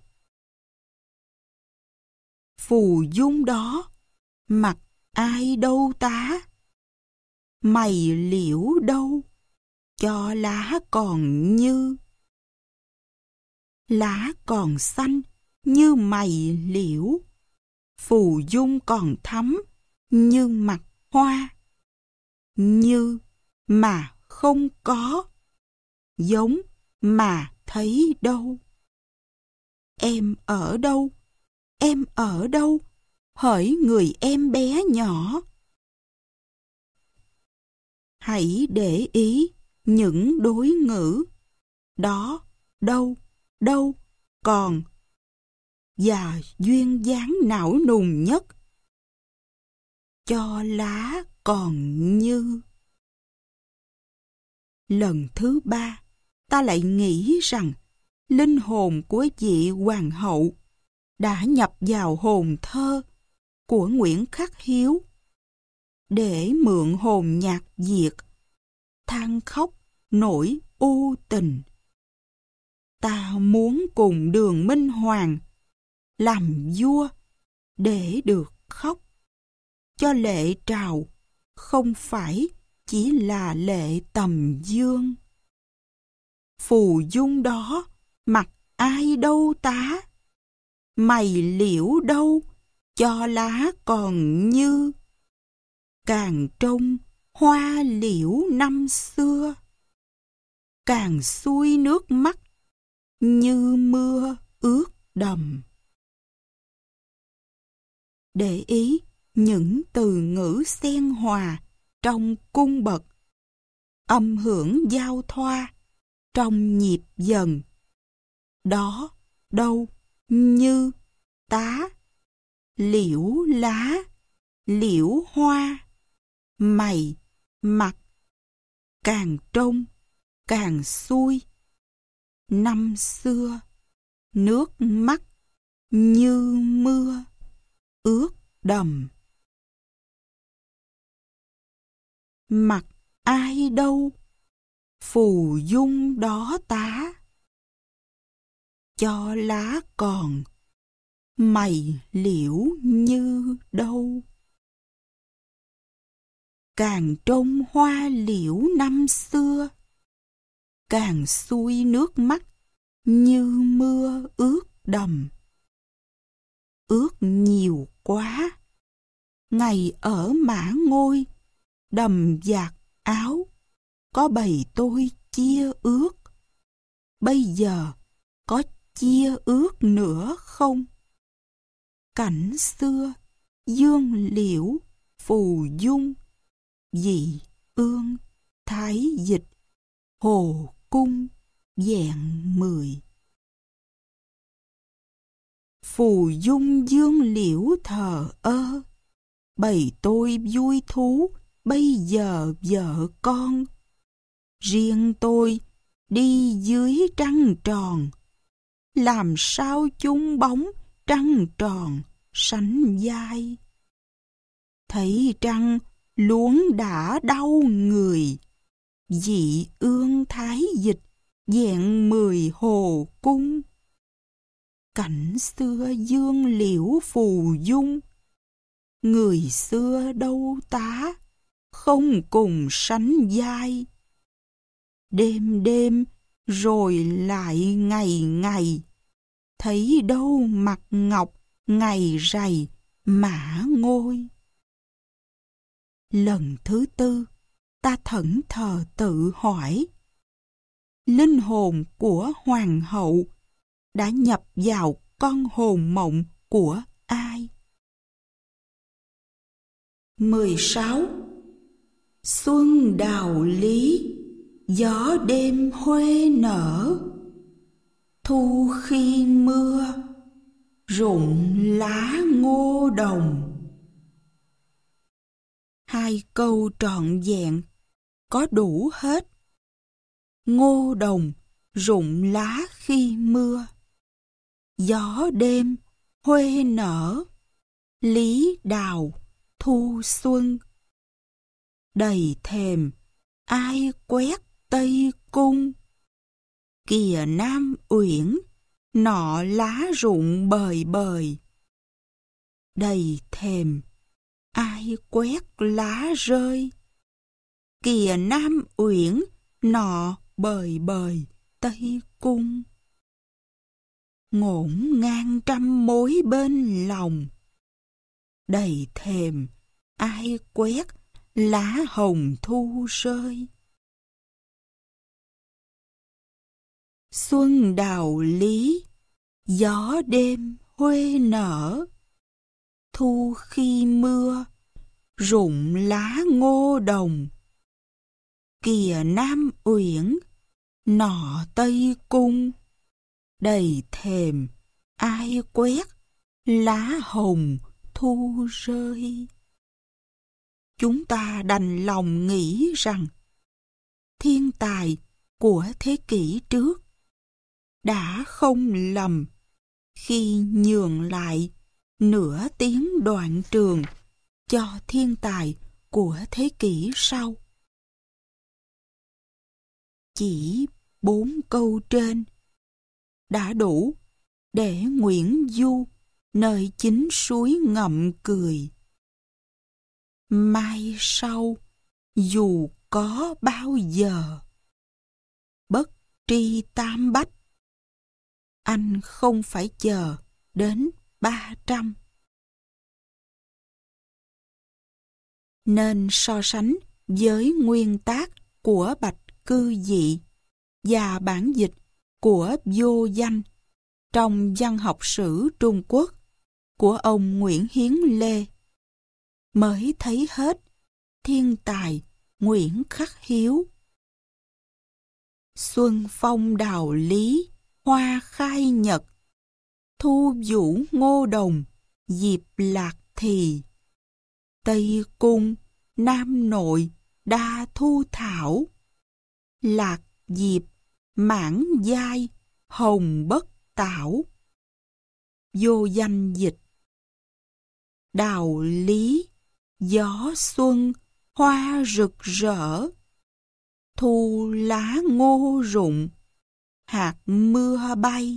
Phù dung đó, mặt ai đâu tá? Mày liễu đâu, cho lá còn như. Lá còn xanh như mày liễu, phù dung còn thắm như mặt hoa. Như mà không có, giống mà thấy đâu. Em ở đâu? Em ở đâu? Hỡi người em bé nhỏ. Hãy để ý những đối ngữ đó, đâu, đâu, còn, và duyên dáng não nùng nhất. Cho lá còn như. Lần thứ ba, ta lại nghĩ rằng linh hồn của vị hoàng hậu đã nhập vào hồn thơ của Nguyễn Khắc Hiếu để mượn hồn nhạc Việt than khóc nỗi u tình. Ta muốn cùng Đường Minh Hoàng làm vua để được khóc, cho lệ trào không phải chỉ là lệ tầm dương. Phù dung đó mặc ai đâu tá, mày liễu đâu cho lá còn như, càng trông hoa liễu năm xưa, càng xuôi nước mắt như mưa ướt đầm. Để ý những từ ngữ xen hòa trong cung bậc, âm hưởng giao thoa trong nhịp dần. Đó, đâu, như, tá, liễu lá, liễu hoa, mày, mặt, càng trông, càng xuôi. Năm xưa, nước mắt như mưa ướt đầm. Mặc ai đâu phù dung đó tá, cho lá còn mày liễu như đâu. Càng trông hoa liễu năm xưa, càng xuôi nước mắt như mưa ướt đầm. Ướt nhiều quá, ngày ở Mã Ngôi, đầm giặt áo, có bầy tôi chia ướt. Bây giờ có chia ướt nữa không? Cảnh xưa, dương liễu, phù dung, dị ương, thái dịch, hồ cung, vẹn mười. Phù dung dương liễu thờ ơ, bầy tôi vui thú, bây giờ vợ con. Riêng tôi đi dưới trăng tròn, làm sao chung bóng trăng tròn sánh vai. Thấy trăng luống đã đau người, dị ương thái dịch vẹn mười hồ cung. Cảnh xưa dương liễu phù dung, người xưa đâu tá, không cùng sánh vai. Đêm đêm rồi lại ngày ngày, thấy đâu mặt ngọc ngày rày Mã Ngôi. Lần thứ tư, ta thẫn thờ tự hỏi, linh hồn của hoàng hậu đã nhập vào con hồn mộng của ai? mười sáu. Xuân đào lý, gió đêm huê nở, thu khi mưa, rụng lá ngô đồng. Hai câu trọn vẹn có đủ hết. Ngô đồng rụng lá khi mưa, gió đêm huê nở, lý đào thu xuân. Đầy thềm ai quét Tây Cung, kìa Nam Uyển nọ lá rụng bời bời. Đầy thềm ai quét lá rơi, kìa Nam Uyển nọ bời bời Tây Cung. Ngổn ngang trăm mối bên lòng, đầy thềm ai quét lá hồng thu rơi. Xuân đào lý, gió đêm huê nở, thu khi mưa, rụng lá ngô đồng. Kìa Nam Uyển nọ Tây Cung, đầy thềm ai quét lá hồng thu rơi. Chúng ta đành lòng nghĩ rằng thiên tài của thế kỷ trước đã không lầm khi nhường lại nửa tiếng đoạn trường cho thiên tài của thế kỷ sau. Chỉ bốn câu trên đã đủ để Nguyễn Du nơi chính suối ngậm cười. Mai sau dù có bao giờ bất tri tam bách, anh không phải chờ đến ba trăm. Nên so sánh với nguyên tác của Bạch Cư Dị và bản dịch của Vô Danh trong Văn học sử Trung Quốc của ông Nguyễn Hiến Lê, mới thấy hết thiên tài Nguyễn Khắc Hiếu. Xuân phong đào lý, hoa khai nhật, thu vũ ngô đồng, diệp lạc thì. Tây cung, nam nội, đa thu thảo, lạc diệp, mãn giai, hồng bất tảo. Vô Danh dịch: đào lý, gió xuân, hoa rực rỡ, thu lá ngô rụng, hạt mưa bay.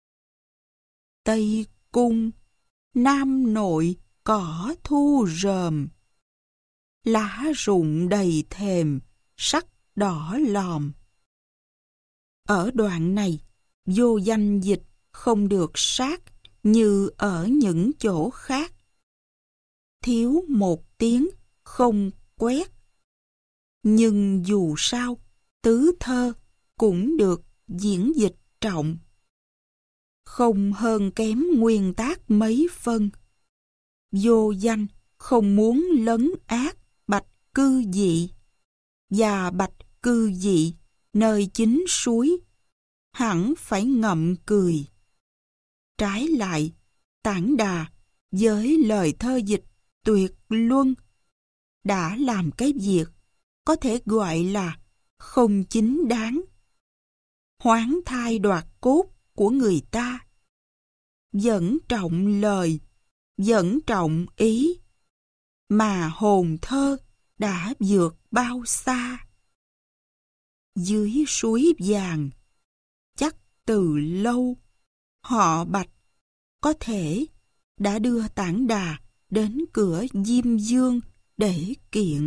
Tây cung, nam nội, cỏ thu rờm, lá rụng đầy thềm, sắc đỏ lòm. Ở đoạn này, Vô Danh dịch không được sát như ở những chỗ khác. Thiếu một tiếng không quét. Nhưng dù sao, tứ thơ cũng được diễn dịch trọng. Không hơn kém nguyên tác mấy phân. Vô Danh không muốn lấn át Bạch Cư Dị, và Bạch Cư Dị nơi chính suối hẳn phải ngậm cười. Trái lại, Tản Đà với lời thơ dịch tuyệt luân đã làm cái việc có thể gọi là không chính đáng, hoán thai đoạt cốt của người ta, dẫn trọng lời, dẫn trọng ý, mà hồn thơ đã vượt bao xa. Dưới suối vàng, chắc từ lâu, họ Bạch có thể đã đưa Tản Đà đến cửa Diêm Dương để kiện.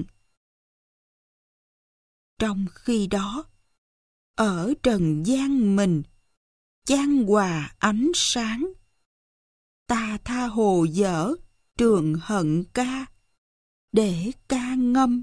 Trong khi đó, ở trần gian mình, chan hòa ánh sáng, ta tha hồ dở trường hận ca, để ca ngâm.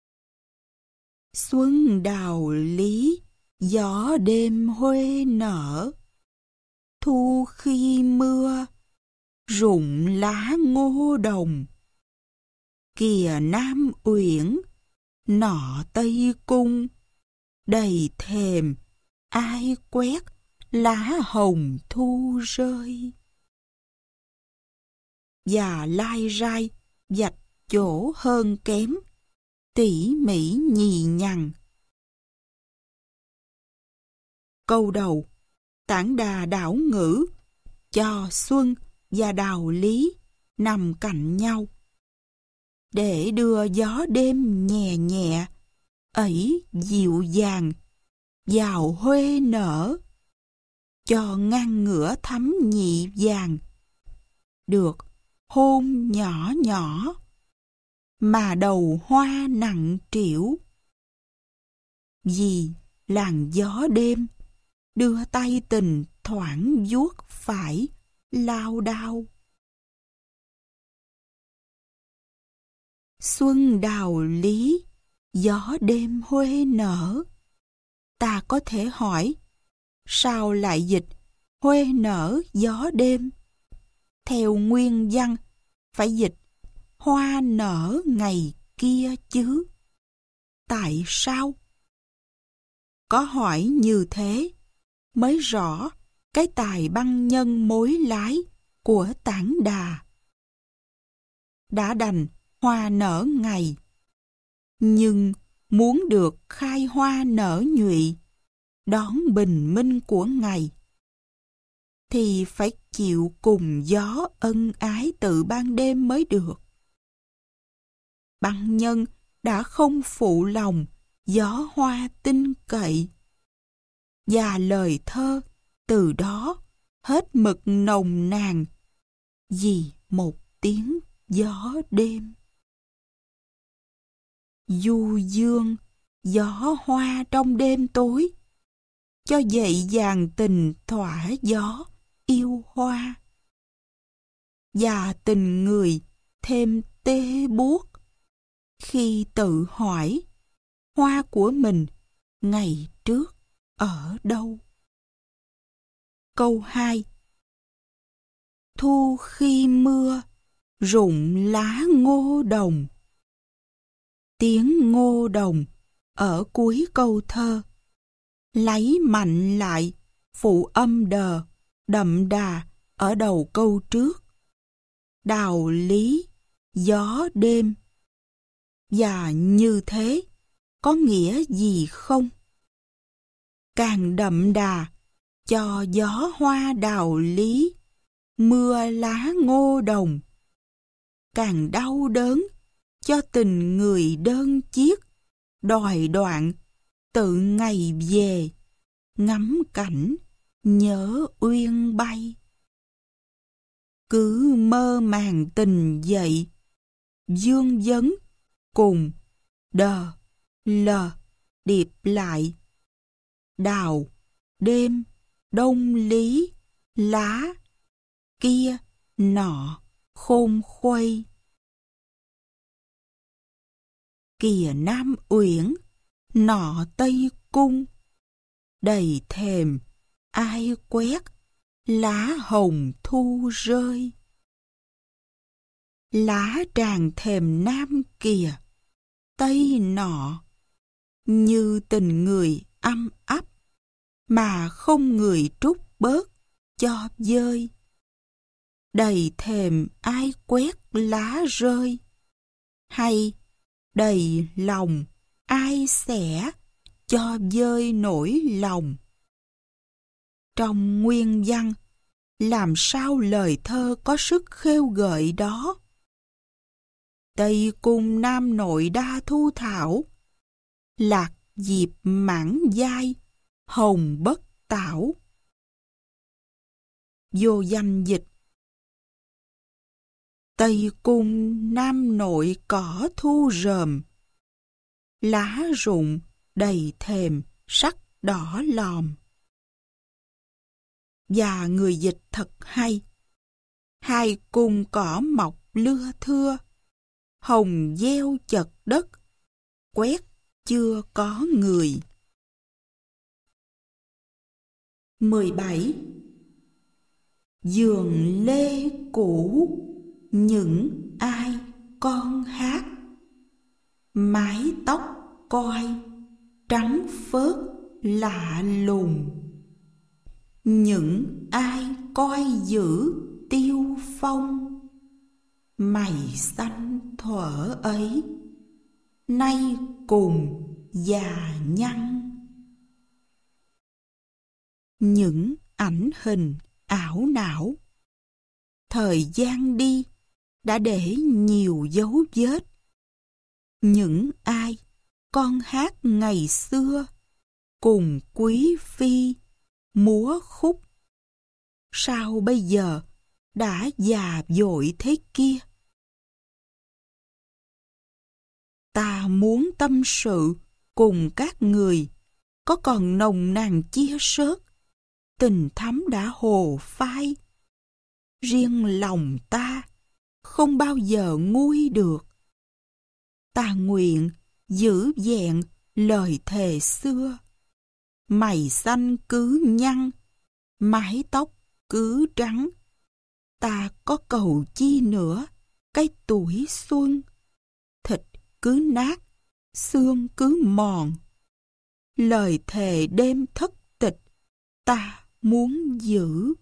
Xuân đào lý, gió đêm huê nở, thu khi mưa, rụng lá ngô đồng. Kìa Nam Uyển, nọ Tây Cung, đầy thềm, ai quét lá hồng thu rơi. Và lai rai, vạch chỗ hơn kém, tỉ mỉ nhì nhằng. Câu đầu, Tản Đà đảo ngữ, cho xuân và đào lý nằm cạnh nhau, để đưa gió đêm nhẹ nhẹ, ấy dịu dàng, vào huê nở, cho ngang ngửa thắm nhị vàng, được hôn nhỏ nhỏ, mà đầu hoa nặng trĩu. Vì làn gió đêm đưa tay tình thoảng vuốt phải lao đao. Xuân đào lý, gió đêm huê nở. Ta có thể hỏi, sao lại dịch huê nở gió đêm? Theo nguyên văn, phải dịch hoa nở ngày kia chứ. Tại sao? Có hỏi như thế, mới rõ cái tài băng nhân mối lái của Tản Đà. Đã đành hoa nở ngày, nhưng muốn được khai hoa nở nhụy, đón bình minh của ngày, thì phải chịu cùng gió ân ái từ ban đêm mới được. Băng nhân đã không phụ lòng gió hoa tin cậy, và lời thơ Từ đó hết mực nồng nàn vì một tiếng gió đêm. Du dương, gió hoa trong đêm tối, cho dậy dàn tình thỏa gió yêu hoa. Và tình người thêm tê buốt khi tự hỏi hoa của mình ngày trước ở đâu. Câu hai. Thu khi mưa rụng lá ngô đồng. Tiếng ngô đồng ở cuối câu thơ lấy mạnh lại phụ âm đờ đậm đà ở đầu câu trước. Đạo lý gió đêm. Và như thế có nghĩa gì không? Càng đậm đà cho gió hoa đạo lý, mưa lá ngô đồng. Càng đau đớn cho tình người đơn chiếc, đòi đoạn tự ngày về, ngắm cảnh nhớ uyên bay. Cứ mơ màng tình dậy, dương vấn cùng đờ lờ điệp lại. Đào đêm đông lý lá kia nọ khôn khuây. Kìa Nam Uyển nọ Tây Cung, đầy thềm ai quét lá hồng thu rơi. Lá tràn thềm Nam kìa Tây nọ, như tình người âm ấp mà không người trút bớt cho dơi. Đầy thềm ai quét lá rơi, hay đầy lòng ai xẻ cho dơi nỗi lòng. Trong nguyên văn, làm sao lời thơ có sức khêu gợi đó? Tây cung Nam nội đa thu thảo, lạc diệp mãn giai, hồng bất tảo. Vô danh dịch. Tây cung Nam nội cỏ thu rờm, lá rụng đầy thềm sắc đỏ lòm. Và người dịch thật hay. Hai cung cỏ mọc lưa thưa, hồng gieo chật đất, quét chưa có người. mười bảy. Giường lê cũ những ai con hát, mái tóc coi trắng phớt lạ lùng. Những ai coi giữ tiêu phong, mày xanh thuở ấy nay cùng già nhăn. Những ảnh hình ảo não, thời gian đi đã để nhiều dấu vết. Những ai con hát ngày xưa cùng quý phi múa khúc, sao bây giờ đã già vội thế kia? Ta muốn tâm sự cùng các người, có còn nồng nàn chia sớt, tình thắm đã hồ phai. Riêng lòng ta không bao giờ nguôi được. Ta nguyện giữ vẹn lời thề xưa, mày xanh cứ nhăn, mái tóc cứ trắng. Ta có cầu chi nữa cái tuổi xuân, thịt cứ nát, xương cứ mòn. Lời thề đêm thất tịch ta muốn giữ.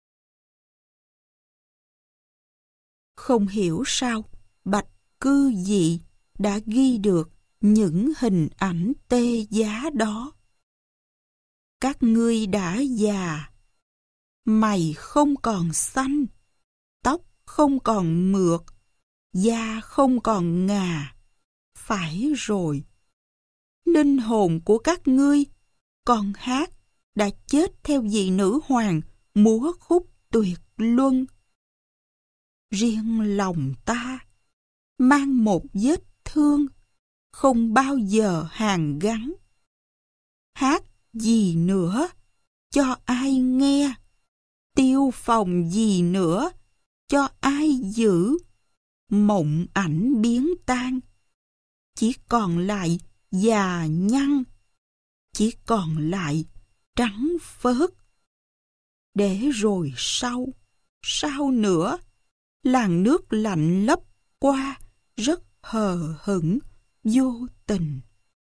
Không hiểu sao Bạch Cư Dị đã ghi được những hình ảnh tê giá đó. Các ngươi đã già, mày không còn xanh, tóc không còn mượt, da không còn ngà. Phải rồi, linh hồn của các ngươi còn hát đã chết theo vị nữ hoàng múa khúc tuyệt luân. Riêng lòng ta mang một vết thương không bao giờ hàn gắn. Hát gì nữa cho ai nghe, tiêu phòng gì nữa cho ai giữ. Mộng ảnh biến tan, chỉ còn lại già nhăn, chỉ còn lại trắng phớt. Để rồi sau, sau nữa, làn nước lạnh lấp qua rất hờ hững, vô tình.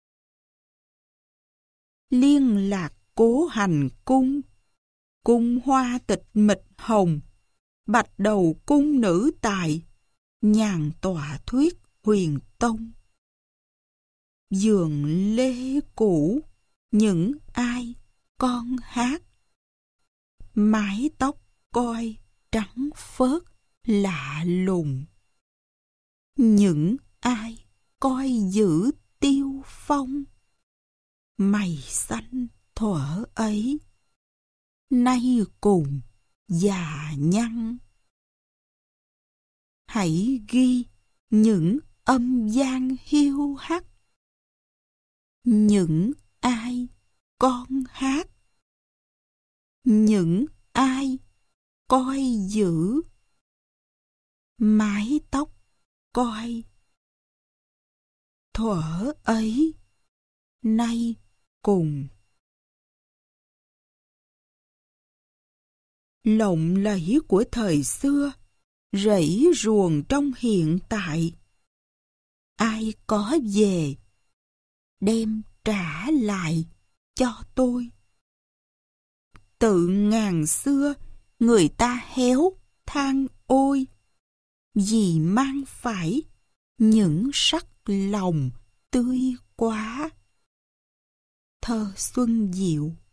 Liên lạc cố hành cung, cung hoa tịch mịch hồng, bạch đầu cung nữ tài, nhàn tọa thuyết huyền tông. Giường lê cũ, những ai con hát, mái tóc coi trắng phớt lạ lùng. Những ai coi giữ tiêu phong, mày xanh thuở ấy, nay cùng già nhăn. Hãy ghi những âm gian hiu hắt, những ai con hát, những ai coi giữ, mái tóc coi thuở ấy, nay cùng. Lộng lẫy của thời xưa rẫy ruồng trong hiện tại. Ai có về đem trả lại cho tôi. Tự ngàn xưa người ta héo than ôi, vì mang phải những sắc lòng tươi quá. Thơ Xuân Diệu.